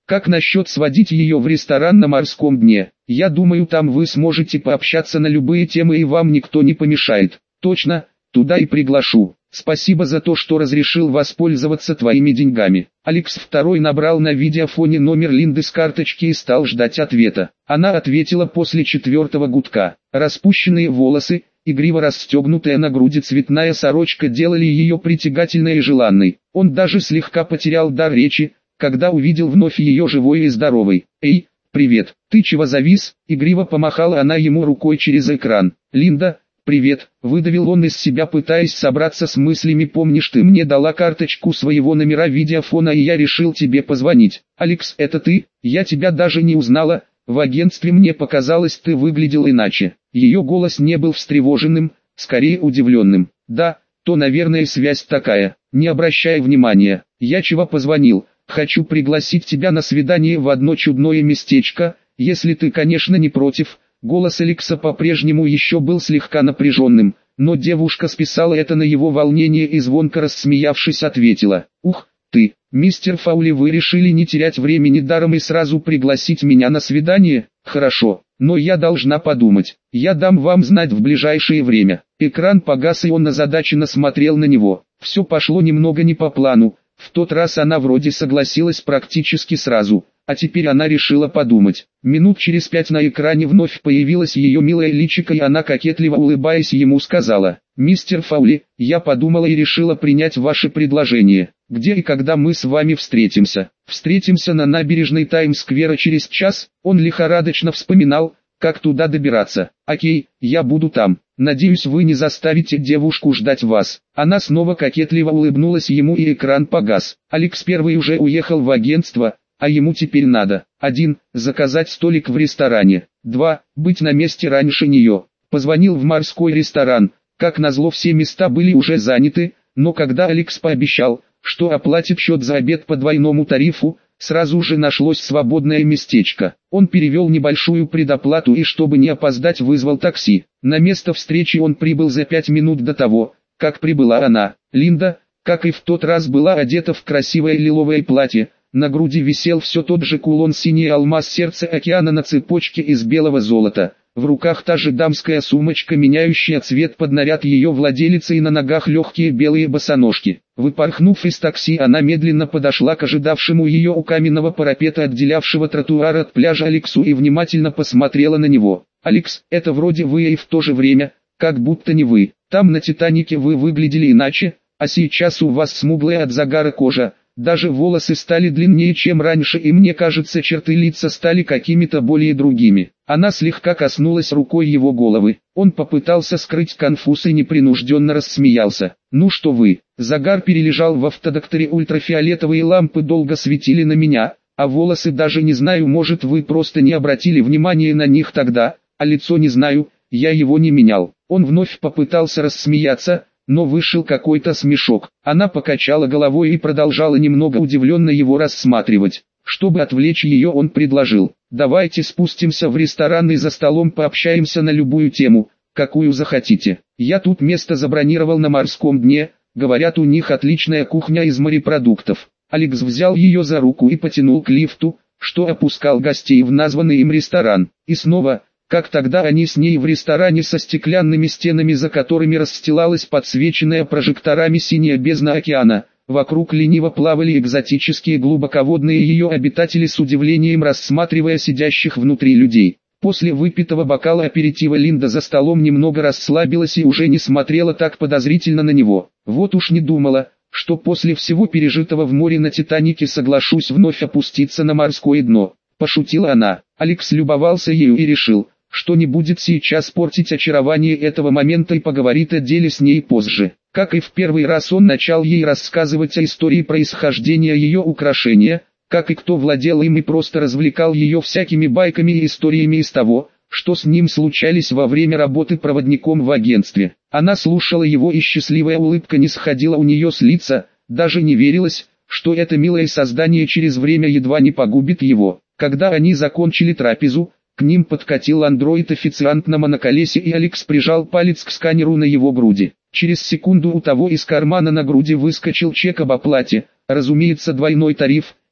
Как насчет сводить ее в ресторан на морском дне? Я думаю, там вы сможете пообщаться на любые темы и вам никто не помешает. Точно, туда и приглашу. Спасибо за то, что разрешил воспользоваться твоими деньгами. Алекс второй набрал на видеофоне номер Линды с карточки и стал ждать ответа. Она ответила после четвертого гудка. Распущенные волосы, игриво расстегнутая на груди цветная сорочка делали ее притягательной и желанной. Он даже слегка потерял дар речи, когда увидел вновь ее живой и здоровой. «Эй, привет, ты чего завис?» Игриво помахала она ему рукой через экран. «Линда, привет», выдавил он из себя, пытаясь собраться с мыслями. «Помнишь, ты мне дала карточку своего номера видеофона и я решил тебе позвонить?» «Алекс, это ты? Я тебя даже не узнала. В агентстве мне показалось, ты выглядел иначе». Ее голос не был встревоженным, скорее удивленным. «Да, то, наверное, связь такая. Не обращай внимания. Я чего позвонил? Хочу пригласить тебя на свидание в одно чудное местечко, если ты, конечно, не против». Голос Алекса по-прежнему еще был слегка напряженным, но девушка списала это на его волнение и звонко рассмеявшись ответила: «Ух, ты, мистер Фаули, вы решили не терять времени даром и сразу пригласить меня на свидание? Хорошо, но я должна подумать. Я дам вам знать в ближайшее время». Экран погас и он озадаченно смотрел на него. Все пошло немного не по плану. В тот раз она вроде согласилась практически сразу, а теперь она решила подумать. Минут через пять на экране вновь появилась ее милая личико, и она, кокетливо улыбаясь ему, сказала: «Мистер Фаули, я подумала и решила принять ваше предложение. Где и когда мы с вами встретимся?» «Встретимся на набережной Таймс-сквера через час». Он лихорадочно вспоминал, как туда добираться. «Окей, я буду там. Надеюсь, вы не заставите девушку ждать вас». Она снова кокетливо улыбнулась ему, и экран погас. Алекс первый уже уехал в агентство, а ему теперь надо: один заказать столик в ресторане, два быть на месте раньше нее. Позвонил в морской ресторан. Как назло, все места были уже заняты, но когда Алекс пообещал, что оплатит счет за обед по двойному тарифу, сразу же нашлось свободное местечко. Он перевел небольшую предоплату и, чтобы не опоздать, вызвал такси. На место встречи он прибыл за пять минут до того, как прибыла она. Линда, как и в тот раз, была одета в красивое лиловое платье. На груди висел все тот же кулон синий алмаз сердца океана на цепочке из белого золота. В руках та же дамская сумочка, меняющая цвет под наряд ее владелицы, и на ногах легкие белые босоножки. Выпорхнув из такси, она медленно подошла к ожидавшему ее у каменного парапета, отделявшего тротуар от пляжа, Алексу, и внимательно посмотрела на него. «Алекс, это вроде вы, и в то же время, как будто не вы. Там на Титанике вы выглядели иначе, а сейчас у вас смуглая от загара кожа. Даже волосы стали длиннее, чем раньше, и мне кажется, черты лица стали какими-то более другими». Она слегка коснулась рукой его головы. Он попытался скрыть конфуз и непринужденно рассмеялся. «Ну что вы, загар перележал в автодокторе, ультрафиолетовые лампы долго светили на меня, а волосы даже не знаю, может, вы просто не обратили внимания на них тогда, а лицо не знаю, я его не менял». Он вновь попытался рассмеяться, но вышел какой-то смешок. Она покачала головой и продолжала немного удивленно его рассматривать. Чтобы отвлечь ее, он предложил: «Давайте спустимся в ресторан и за столом пообщаемся на любую тему, какую захотите. Я тут место забронировал на морском дне, говорят, у них отличная кухня из морепродуктов». Алекс взял ее за руку и потянул к лифту, что опускал гостей в названный им ресторан. И снова, как тогда, они с ней в ресторане со стеклянными стенами, за которыми расстилалась подсвеченная прожекторами синяя бездна океана. Вокруг лениво плавали экзотические глубоководные ее обитатели, с удивлением рассматривая сидящих внутри людей. После выпитого бокала аперитива Линда за столом немного расслабилась и уже не смотрела так подозрительно на него. Вот уж не думала, что после всего пережитого в море на Титанике соглашусь вновь опуститься на морское дно. Пошутила она. Алекс любовался ею и решил, что не будет сейчас портить очарование этого момента и поговорит о деле с ней позже. Как и в первый раз, он начал ей рассказывать о истории происхождения ее украшения, как и кто владел им, и просто развлекал ее всякими байками и историями из того, что с ним случались во время работы проводником в агентстве. Она слушала его, и счастливая улыбка не сходила у нее с лица, даже не верилось, что это милое создание через время едва не погубит его. Когда они закончили трапезу, к ним подкатил андроид-официант на моноколесе, и Алекс прижал палец к сканеру на его груди. Через секунду у того из кармана на груди выскочил чек об оплате, разумеется, двойной тариф,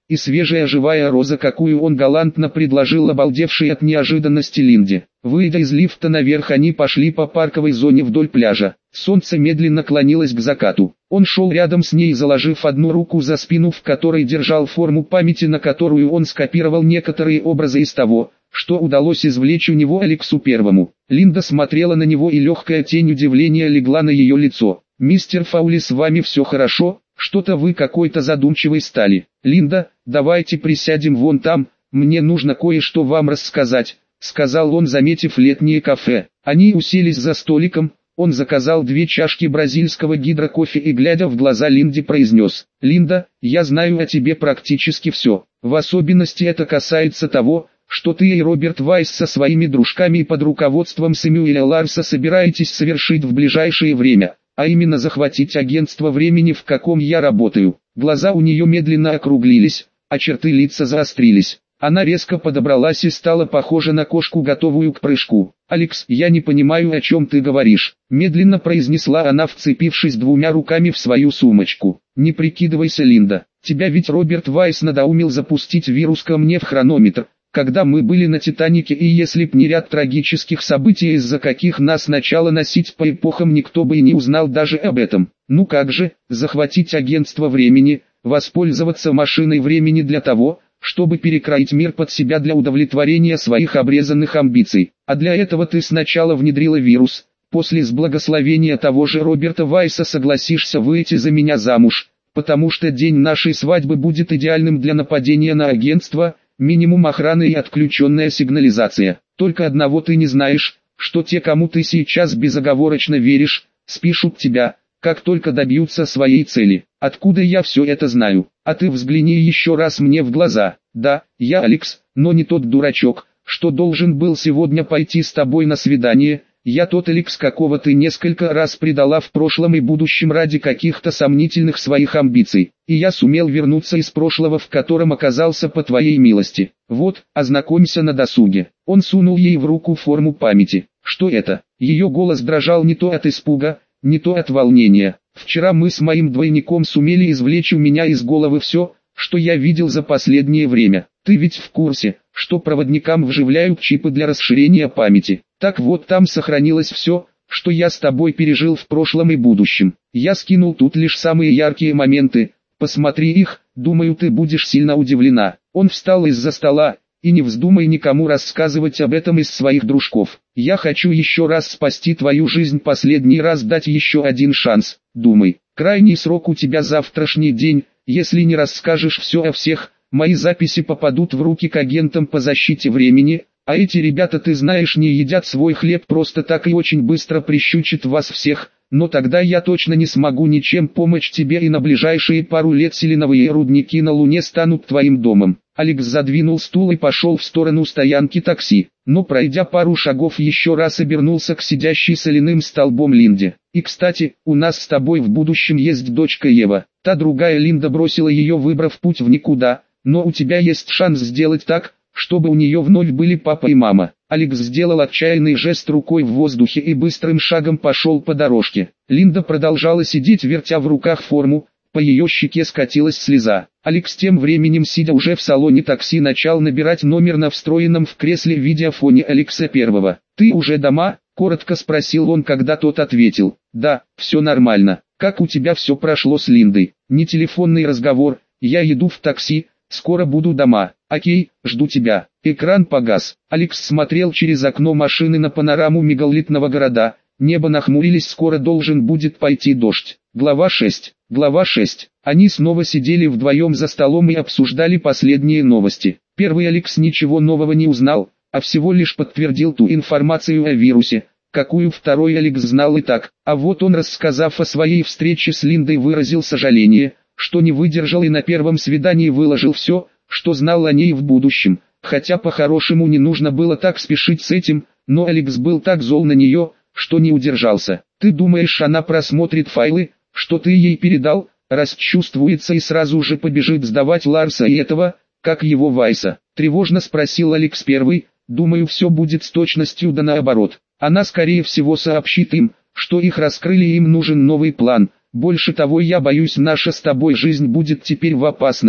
и свежая живая роза, какую он галантно предложил обалдевшей от неожиданности Линде. Выйдя из лифта наверх, они пошли по парковой зоне вдоль пляжа. Солнце медленно клонилось к закату. Он шел рядом с ней, заложив одну руку за спину, в которой держал форму памяти, на которую он скопировал некоторые образы из того, что удалось извлечь у него Алексу Первому. Линда смотрела на него, и легкая тень удивления легла на ее лицо. «Мистер Фаули, с вами все хорошо? Что-то вы какой-то задумчивый стали. Линда, давайте присядем вон там, мне нужно кое-что вам рассказать», — сказал он, заметив летнее кафе. Они уселись за столиком, он заказал две чашки бразильского гидрокофе и, глядя в глаза Линде, произнес: «Линда, я знаю о тебе практически все. В особенности это касается того, что ты и Роберт Вайс со своими дружками и под руководством Сэмюэля Ларса собираетесь совершить в ближайшее время, а именно захватить агентство времени, в каком я работаю». Глаза у нее медленно округлились, а черты лица заострились. Она резко подобралась и стала похожа на кошку, готовую к прыжку. «Алекс, я не понимаю, о чем ты говоришь», — медленно произнесла она, вцепившись двумя руками в свою сумочку. «Не прикидывайся, Линда, тебя ведь Роберт Вайс надоумил запустить вирус ко мне в хронометр, когда мы были на Титанике, и если б не ряд трагических событий, из-за каких нас начало носить по эпохам, никто бы и не узнал даже об этом. Ну как же, захватить агентство времени, воспользоваться машиной времени для того, чтобы перекроить мир под себя для удовлетворения своих обрезанных амбиций. А для этого ты сначала внедрила вирус, после с благословения того же Роберта Вайса согласишься выйти за меня замуж, потому что день нашей свадьбы будет идеальным для нападения на агентство, минимум охраны и отключенная сигнализация. Только одного ты не знаешь, что те, кому ты сейчас безоговорочно веришь, спишут тебя, как только добьются своей цели. Откуда я все это знаю? А ты взгляни еще раз мне в глаза. Да, я Алекс, но не тот дурачок, что должен был сегодня пойти с тобой на свидание. Я тот Алекс, какого ты несколько раз предала в прошлом и будущем ради каких-то сомнительных своих амбиций. И я сумел вернуться из прошлого, в котором оказался по твоей милости. Вот, ознакомься на досуге». Он сунул ей в руку форму памяти. «Что это?» Ее голос дрожал не то от испуга, не то от волнения. «Вчера мы с моим двойником сумели извлечь у меня из головы все, что я видел за последнее время. Ты ведь в курсе, что проводникам вживляют чипы для расширения памяти? Так вот, там сохранилось все, что я с тобой пережил в прошлом и будущем. Я скинул тут лишь самые яркие моменты, посмотри их, думаю, ты будешь сильно удивлена». Он встал из-за стола: «И не вздумай никому рассказывать об этом из своих дружков. Я хочу еще раз спасти твою жизнь, последний раз дать еще один шанс. Думай, крайний срок у тебя завтрашний день, если не расскажешь все о всех, мои записи попадут в руки к агентам по защите времени, а эти ребята, ты знаешь, не едят свой хлеб просто так и очень быстро прищучат вас всех, но тогда я точно не смогу ничем помочь тебе, и на ближайшие пару лет селеновые рудники на Луне станут твоим домом». Алекс задвинул стул и пошел в сторону стоянки такси, но, пройдя пару шагов, еще раз обернулся к сидящей соляным столбом Линде. «И кстати, у нас с тобой в будущем есть дочка Ева». Та другая Линда бросила ее, выбрав путь в никуда, «но у тебя есть шанс сделать так, чтобы у нее вновь были папа и мама». Алекс сделал отчаянный жест рукой в воздухе и быстрым шагом пошел по дорожке. Линда продолжала сидеть, вертя в руках форму, по ее щеке скатилась слеза. Алекс тем временем, сидя уже в салоне такси, начал набирать номер на встроенном в кресле видеофоне Алекса Первого. «Ты уже дома?» – коротко спросил он, когда тот ответил: «Да, все нормально. Как у тебя все прошло с Линдой?» «Не телефонный разговор, я еду в такси, скоро буду дома». «Окей, жду тебя». Экран погас. Алекс смотрел через окно машины на панораму мегалитного города. Небо нахмурились, скоро должен будет пойти дождь. Глава шесть. Глава шесть. Они снова сидели вдвоем за столом и обсуждали последние новости. Первый Алекс ничего нового не узнал, а всего лишь подтвердил ту информацию о вирусе, какую второй Алекс знал и так. А вот он, рассказав о своей встрече с Линдой, выразил сожаление, что не выдержал и на первом свидании выложил все, что знал о ней в будущем. Хотя по-хорошему не нужно было так спешить с этим, но Алекс был так зол на нее, что не удержался. «Ты думаешь, она просмотрит файлы, что ты ей передал, расчувствуется и сразу же побежит сдавать Ларса и этого, как его Вайса?» Тревожно спросил Алекс Первый. «Думаю, все будет с точностью да наоборот. Она скорее всего сообщит им, что их раскрыли и им нужен новый план. Больше того, я боюсь, наша с тобой жизнь будет теперь в опасности,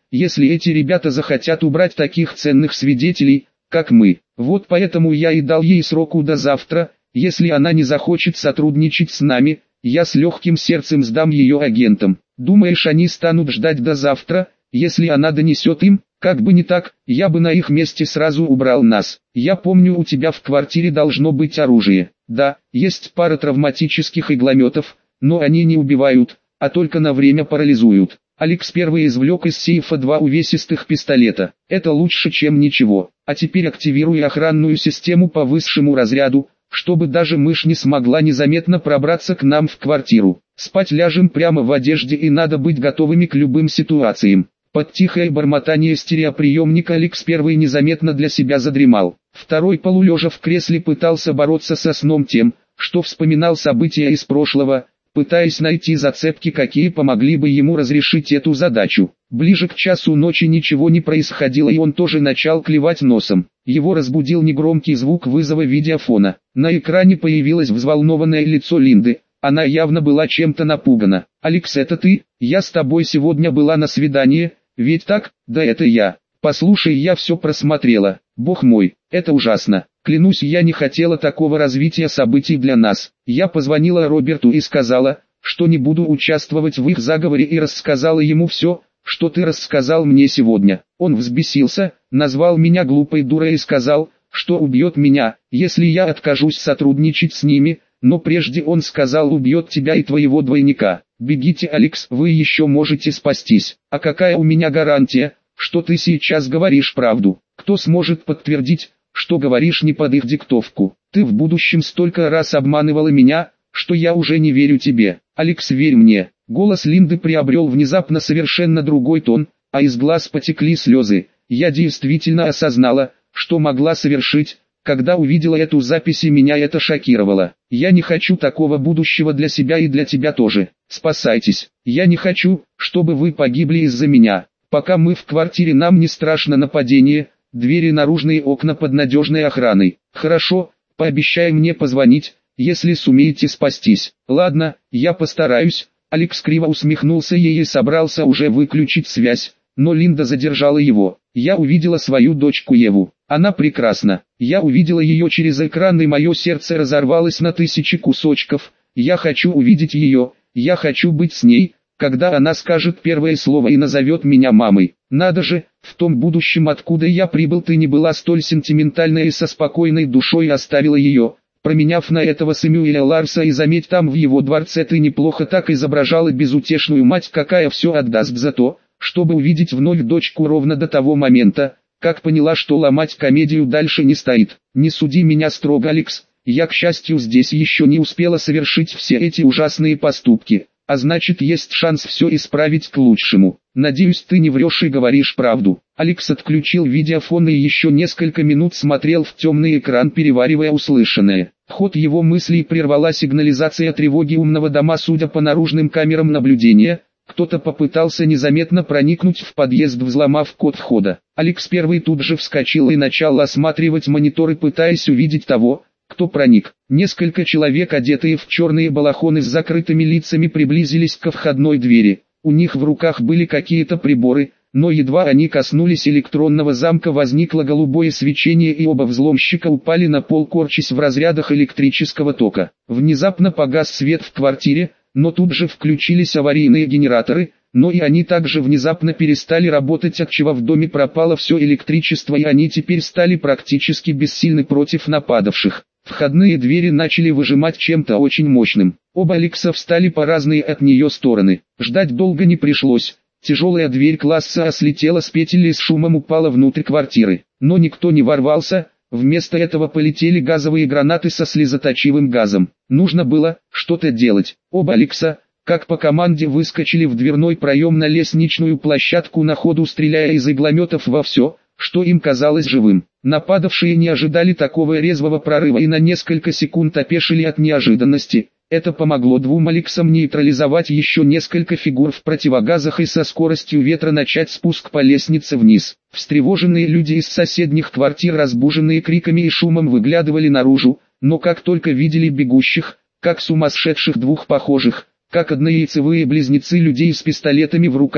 если эти ребята захотят убрать таких ценных свидетелей, как мы. Вот поэтому я и дал ей сроку до завтра. Если она не захочет сотрудничать с нами, я с легким сердцем сдам ее агентам. Думаешь, они станут ждать до завтра, если она донесет им? Как бы не так, я бы на их месте сразу убрал нас. Я помню, у тебя в квартире должно быть оружие. Да, есть пара травматических иглометов, но они не убивают, а только на время парализуют. Алекс первый извлек из сейфа два увесистых пистолета. Это лучше, чем ничего. А теперь активируй охранную систему по высшему разряду, чтобы даже мышь не смогла незаметно пробраться к нам в квартиру. Спать ляжем прямо в одежде и надо быть готовыми к любым ситуациям. Под тихое бормотание стереоприемника Алекс первый незаметно для себя задремал. Второй полулежа в кресле пытался бороться со сном тем, что вспоминал события из прошлого, пытаясь найти зацепки, какие помогли бы ему разрешить эту задачу. Ближе к часу ночи ничего не происходило, и он тоже начал клевать носом. Его разбудил негромкий звук вызова видеофона. На экране появилось взволнованное лицо Линды. Она явно была чем-то напугана. «Алекс, это ты? Я с тобой сегодня была на свидании, ведь так?» «Да, это я. Послушай, я все просмотрела. Бог мой, это ужасно. Клянусь, я не хотела такого развития событий для нас. Я позвонила Роберту и сказала, что не буду участвовать в их заговоре, и рассказала ему все, что ты рассказал мне сегодня. Он взбесился, назвал меня глупой дурой и сказал, что убьет меня, если я откажусь сотрудничать с ними, но прежде он сказал, убьет тебя и твоего двойника. Бегите, Алекс, вы еще можете спастись. А какая у меня гарантия, что ты сейчас говоришь правду? Кто сможет подтвердить, что говоришь не под их диктовку? Ты в будущем столько раз обманывала меня, что я уже не верю тебе. Алекс, верь мне». Голос Линды приобрел внезапно совершенно другой тон, а из глаз потекли слезы. «Я действительно осознала, что могла совершить, когда увидела эту запись, и меня это шокировало. Я не хочу такого будущего для себя и для тебя тоже. Спасайтесь. Я не хочу, чтобы вы погибли из-за меня. Пока мы в квартире, нам не страшно нападение, двери, наружные окна под надежной охраной. Хорошо, пообещай мне позвонить, если сумеете спастись». «Ладно, я постараюсь». Алекс криво усмехнулся ей и собрался уже выключить связь, но Линда задержала его. «Я увидела свою дочку Еву. Она прекрасна. Я увидела ее через экран, и мое сердце разорвалось на тысячи кусочков. Я хочу увидеть ее, я хочу быть с ней, когда она скажет первое слово и назовет меня мамой. Надо же, в том будущем, откуда я прибыл, ты не была столь сентиментальной и со спокойной душой оставила ее, променяв на этого Сэмюэля Ларса, и заметь, там в его дворце ты неплохо так изображала безутешную мать, какая все отдаст за то, чтобы увидеть вновь дочку ровно до того момента, как поняла, что ломать комедию дальше не стоит. Не суди меня строго, Алекс, я, к счастью, здесь еще не успела совершить все эти ужасные поступки, а значит, есть шанс все исправить к лучшему. Надеюсь, ты не врешь и говоришь правду». Алекс отключил видеофон и еще несколько минут смотрел в темный экран, переваривая услышанное. Ход его мыслей прервала сигнализация тревоги умного дома. Судя по наружным камерам наблюдения, кто-то попытался незаметно проникнуть в подъезд, взломав код входа. Алекс первый тут же вскочил и начал осматривать мониторы, пытаясь увидеть того, кто проник. Несколько человек, одетые в черные балахоны с закрытыми лицами, приблизились ко входной двери. У них в руках были какие-то приборы, но едва они коснулись электронного замка, возникло голубое свечение, и оба взломщика упали на пол, корчась в разрядах электрического тока. Внезапно погас свет в квартире, но тут же включились аварийные генераторы, но и они также внезапно перестали работать, отчего в доме пропало все электричество, и они теперь стали практически бессильны против нападавших. Входные двери начали выжимать чем-то очень мощным. Оба Алекса встали по разные от нее стороны. Ждать долго не пришлось. Тяжелая дверь класса А слетела с петель и с шумом упала внутрь квартиры. Но никто не ворвался, вместо этого полетели газовые гранаты со слезоточивым газом. Нужно было что-то делать. Оба Алекса, как по команде, выскочили в дверной проем на лестничную площадку, на ходу стреляя из иглометов во все, что им казалось живым. Нападавшие не ожидали такого резвого прорыва и на несколько секунд опешили от неожиданности. Это помогло двум Алексам нейтрализовать еще несколько фигур в противогазах и со скоростью ветра начать спуск по лестнице вниз. Встревоженные люди из соседних квартир, разбуженные криками и шумом, выглядывали наружу, но как только видели бегущих, как сумасшедших двух похожих, как однояйцевые близнецы людей с пистолетами в руках,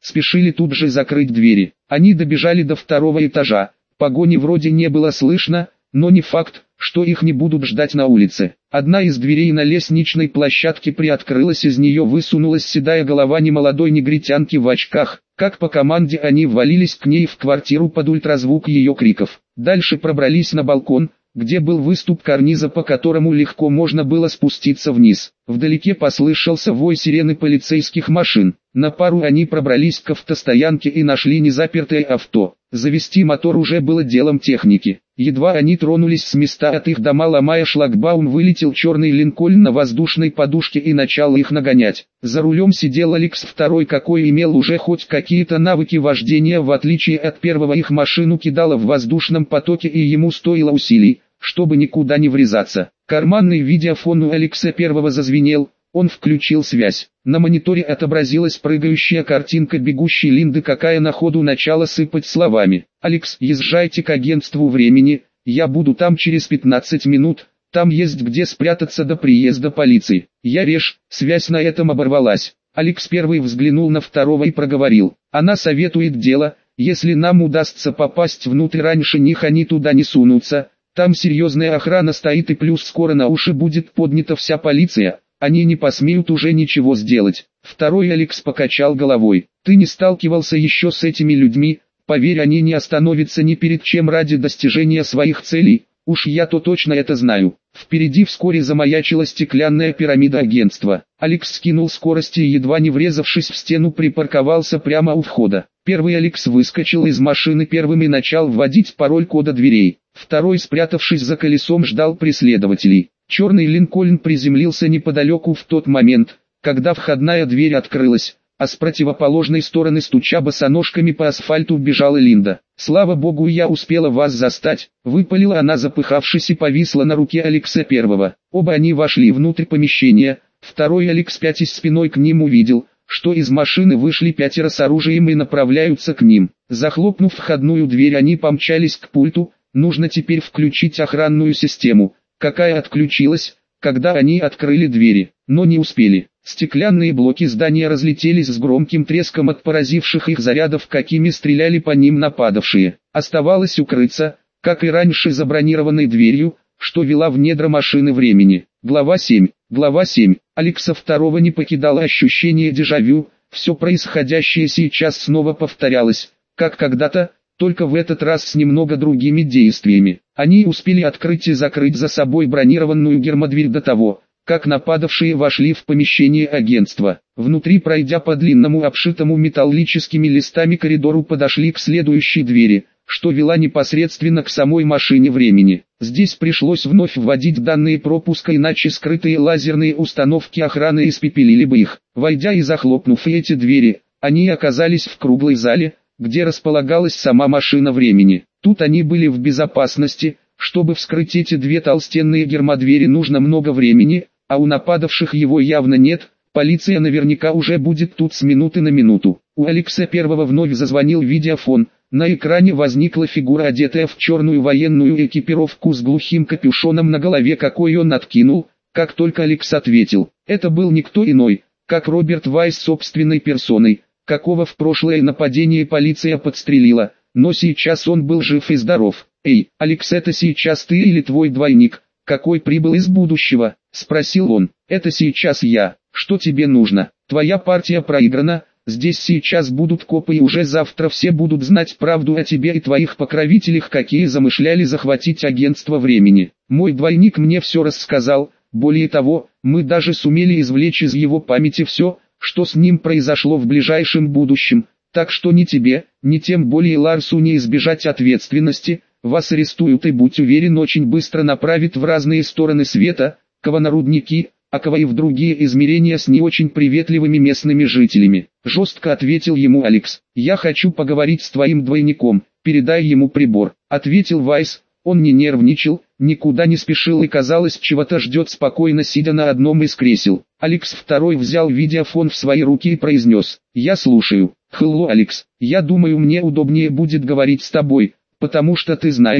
спешили тут же закрыть двери. Они добежали до второго этажа. Погони вроде не было слышно, но не факт, что их не будут ждать на улице. Одна из дверей на лестничной площадке приоткрылась, из нее высунулась седая голова немолодой негритянки в очках. Как по команде они ввалились к ней в квартиру под ультразвук ее криков. Дальше пробрались на балкон, где был выступ карниза, по которому легко можно было спуститься вниз. Вдалеке послышался вой сирены полицейских машин. На пару они пробрались к автостоянке и нашли незапертое авто. Завести мотор уже было делом техники. Едва они тронулись с места, от их дома ломая шлагбаум вылетел черный Линкольн на воздушной подушке и начал их нагонять. За рулем сидел Алекс второй, какой имел уже хоть какие-то навыки вождения, в отличие от первого их машину кидало в воздушном потоке и ему стоило усилий, чтобы никуда не врезаться. Карманный видеофон у Алекса первого зазвенел. Он включил связь. На мониторе отобразилась прыгающая картинка бегущей Линды, какая на ходу начала сыпать словами. «Алекс, езжайте к агентству времени, я буду там через пятнадцать минут, там есть где спрятаться до приезда полиции». «Я режь». Связь на этом оборвалась. Алекс первый взглянул на второго и проговорил. «Она советует дело, если нам удастся попасть внутрь раньше них, они туда не сунутся, там серьезная охрана стоит и плюс скоро на уши будет поднята вся полиция. Они не посмеют уже ничего сделать». Второй Алекс покачал головой. «Ты не сталкивался еще с этими людьми, поверь, они не остановятся ни перед чем ради достижения своих целей, уж я-то точно это знаю». Впереди вскоре замаячила стеклянная пирамида агентства. Алекс скинул скорость и, едва не врезавшись в стену, припарковался прямо у входа. Первый Алекс выскочил из машины первым и начал вводить пароль кода дверей. Второй, спрятавшись за колесом, ждал преследователей. Черный Линкольн приземлился неподалеку в тот момент, когда входная дверь открылась, а с противоположной стороны, стуча босоножками по асфальту, бежала Линда. «Слава богу, я успела вас застать», — выпалила она, запыхавшись, и повисла на руке Алекса первого. Оба они вошли внутрь помещения. Второй Алекс, пятясь спиной к ним, увидел, что из машины вышли пятеро с оружием и направляются к ним. Захлопнув входную дверь, они помчались к пульту. Нужно теперь включить охранную систему, какая отключилась, когда они открыли двери, но не успели. Стеклянные блоки здания разлетелись с громким треском от поразивших их зарядов, какими стреляли по ним нападавшие. Оставалось укрыться, как и раньше, за бронированной дверью, что вела в недра машины времени. Глава семь. Глава семь. Алекса второго не покидало ощущение дежавю. Все происходящее сейчас снова повторялось, как когда-то, только в этот раз с немного другими действиями. Они успели открыть и закрыть за собой бронированную гермодверь до того, как нападавшие вошли в помещение агентства. Внутри, пройдя по длинному обшитому металлическими листами коридору, подошли к следующей двери, что вела непосредственно к самой машине времени. Здесь пришлось вновь вводить данные пропуска, иначе скрытые лазерные установки охраны испепелили бы их. Войдя и захлопнув эти двери, они оказались в круглой зале, где располагалась сама машина времени. Тут они были в безопасности. Чтобы вскрыть эти две толстенные гермодвери, нужно много времени, а у нападавших его явно нет. Полиция наверняка уже будет тут с минуты на минуту. У Алекса первого вновь зазвонил видеофон. На экране возникла фигура, одетая в черную военную экипировку с глухим капюшоном на голове, какой он откинул, как только Алекс ответил. Это был никто иной, как Роберт Вайс собственной персоной, какого в прошлое нападение полиция подстрелила, но сейчас он был жив и здоров. «Эй, Алекс, это сейчас ты или твой двойник, какой прибыл из будущего?» — спросил он. «Это сейчас я. Что тебе нужно? Твоя партия проиграна, здесь сейчас будут копы и уже завтра все будут знать правду о тебе и твоих покровителях, какие замышляли захватить агентство времени. Мой двойник мне все рассказал, более того, мы даже сумели извлечь из его памяти все, что с ним произошло в ближайшем будущем, так что ни тебе, ни тем более Ларсу не избежать ответственности. Вас арестуют и, будь уверен, очень быстро направят в разные стороны света, кого на рудники, а кого и в другие измерения с не очень приветливыми местными жителями», — жестко ответил ему Алекс. «Я хочу поговорить с твоим двойником, передай ему прибор», — ответил Вайс. Он не нервничал, никуда не спешил и, казалось, чего-то ждет, спокойно сидя на одном из кресел. Алекс второй взял видеофон в свои руки и произнес: «Я слушаю». «Хелло, Алекс, я думаю, мне удобнее будет говорить с тобой, потому что ты знаешь,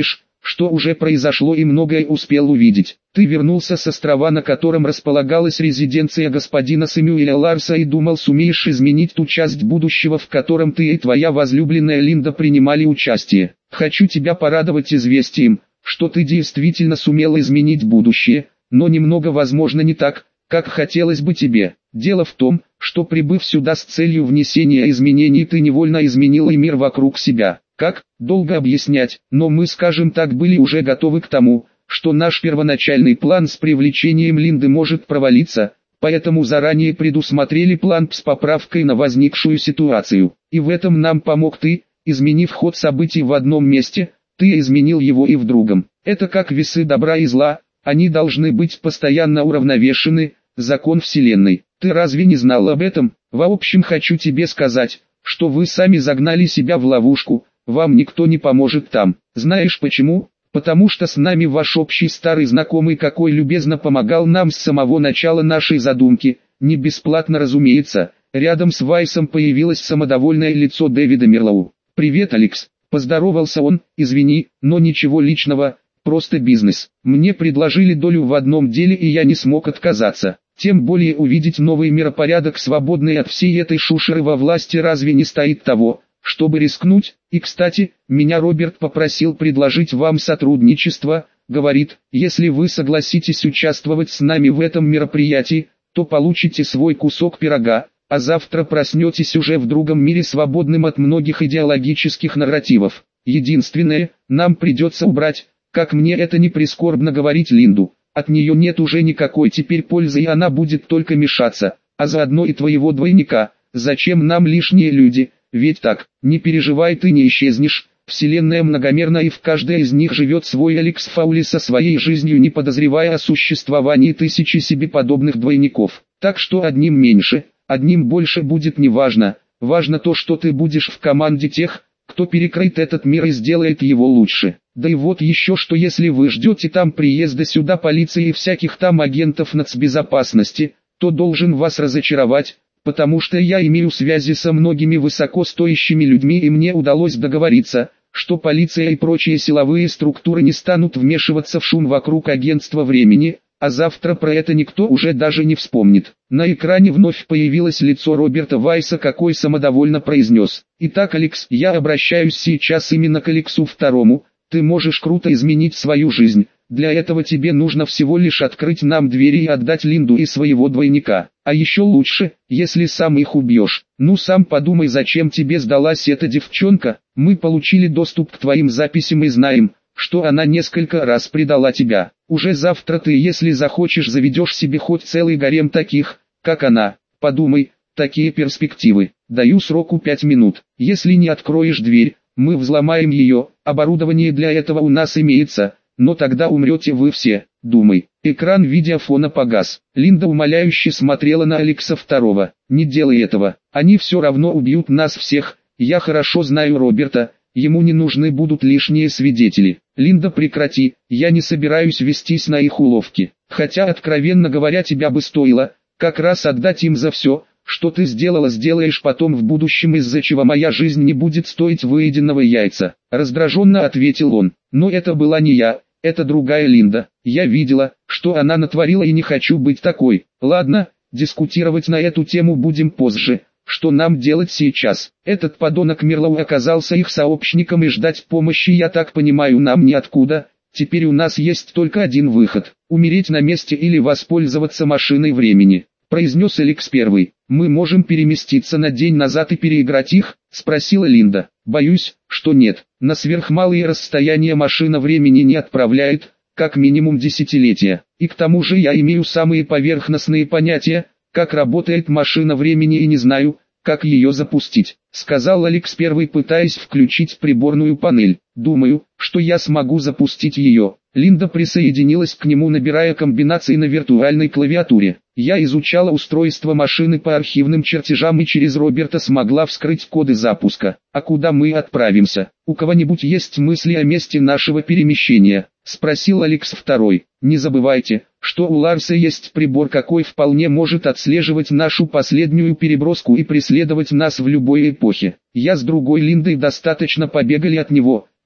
что уже произошло и многое успел увидеть. Ты вернулся с острова, на котором располагалась резиденция господина Сэмюэля Ларса, и думал, сумеешь изменить ту часть будущего, в котором ты и твоя возлюбленная Линда принимали участие. Хочу тебя порадовать известием, что ты действительно сумел изменить будущее, но немного, возможно, не так, как хотелось бы тебе. Дело в том, что прибыв сюда с целью внесения изменений, ты невольно изменил и мир вокруг себя. Как? Долго объяснять, но мы, скажем так, были уже готовы к тому, что наш первоначальный план с привлечением Линды может провалиться, поэтому заранее предусмотрели план с поправкой на возникшую ситуацию. И в этом нам помог ты, изменив ход событий в одном месте, ты изменил его и в другом. Это как весы добра и зла, они должны быть постоянно уравновешены, закон Вселенной. Ты разве не знал об этом? В общем, хочу тебе сказать, что вы сами загнали себя в ловушку, вам никто не поможет там. Знаешь почему? Потому что с нами ваш общий старый знакомый, какой любезно помогал нам с самого начала нашей задумки, не бесплатно, разумеется. Рядом с Вайсом появилось самодовольное лицо Дэвида Мерлоу. «Привет, Алекс», — поздоровался он, — «извини, но ничего личного, просто бизнес. Мне предложили долю в одном деле, и я не смог отказаться. Тем более увидеть новый миропорядок, свободный от всей этой шушеры во власти, разве не стоит того, чтобы рискнуть? И, кстати, меня Роберт попросил предложить вам сотрудничество, говорит, если вы согласитесь участвовать с нами в этом мероприятии, то получите свой кусок пирога, а завтра проснетесь уже в другом мире, свободным от многих идеологических нарративов. Единственное, нам придется убрать, как мне это не прискорбно говорить, Линду. От нее нет уже никакой теперь пользы, и она будет только мешаться, а заодно и твоего двойника. Зачем нам лишние люди? Ведь так, не переживай, ты не исчезнешь, вселенная многомерна, и в каждой из них живет свой Алекс Фаули со своей жизнью, не подозревая о существовании тысячи себе подобных двойников. Так что одним меньше, одним больше будет неважно, важно то, что ты будешь в команде тех, кто перекроет этот мир и сделает его лучше. Да и вот еще что, если вы ждете там приезда сюда полиции и всяких там агентов нацбезопасности, то должен вас разочаровать, потому что я имею связи со многими высокостоящими людьми, и мне удалось договориться, что полиция и прочие силовые структуры не станут вмешиваться в шум вокруг агентства времени, а завтра про это никто уже даже не вспомнит. На экране вновь появилось лицо Роберта Вайса, какой самодовольно произнес: «Итак, Алекс, я обращаюсь сейчас именно к Алексу Второму, ты можешь круто изменить свою жизнь. Для этого тебе нужно всего лишь открыть нам двери и отдать Линду и своего двойника. А еще лучше, если сам их убьешь. Ну сам подумай, зачем тебе сдалась эта девчонка? Мы получили доступ к твоим записям и знаем, что она несколько раз предала тебя. Уже завтра ты, если захочешь, заведешь себе хоть целый гарем таких, как она. Подумай, такие перспективы. Даю сроку пять минут. Если не откроешь дверь, мы взломаем ее, оборудование для этого у нас имеется, но тогда умрете вы все, думай». Экран видеофона погас. Линда умоляюще смотрела на Алекса Второго. «Не делай этого, они все равно убьют нас всех, я хорошо знаю Роберта, ему не нужны будут лишние свидетели». «Линда, прекрати, я не собираюсь вестись на их уловки, хотя, откровенно говоря, тебя бы стоило, как раз отдать им за все, что ты сделала, сделаешь потом в будущем, из-за чего моя жизнь не будет стоить выеденного яйца», раздраженно ответил он. «Но это была не я, это другая Линда, я видела, что она натворила, и не хочу быть такой. Ладно, дискутировать на эту тему будем позже, что нам делать сейчас? Этот подонок Мерлоу оказался их сообщником, и ждать помощи, я так понимаю, нам неоткуда. Теперь у нас есть только один выход, умереть на месте или воспользоваться машиной времени», произнес Алекс Первый. «Мы можем переместиться на день назад и переиграть их?» спросила Линда. «Боюсь, что нет. На сверхмалые расстояния машина времени не отправляет, как минимум десятилетия. И к тому же я имею самые поверхностные понятия, как работает машина времени, и не знаю, как ее запустить», сказал Алекс Первый, пытаясь включить приборную панель. «Думаю, что я смогу запустить ее». Линда присоединилась к нему, набирая комбинации на виртуальной клавиатуре. «Я изучала устройство машины по архивным чертежам и через Роберта смогла вскрыть коды запуска. А куда мы отправимся? У кого-нибудь есть мысли о месте нашего перемещения?» спросил Алекс Второй. «Не забывайте, что у Ларса есть прибор, какой вполне может отслеживать нашу последнюю переброску и преследовать нас в любой эпохе. Я с другой Линдой достаточно побегали от него,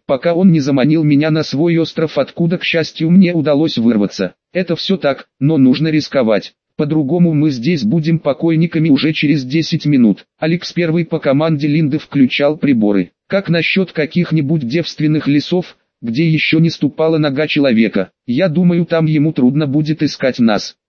пока он не заманил меня на свой остров, откуда, к счастью, мне удалось вырваться. Это все так, но нужно рисковать. По-другому мы здесь будем покойниками уже через десять минут. Алекс первый по команде Линды включал приборы. Как насчет каких-нибудь девственных лесов, где еще не ступала нога человека? Я думаю, там ему трудно будет искать нас.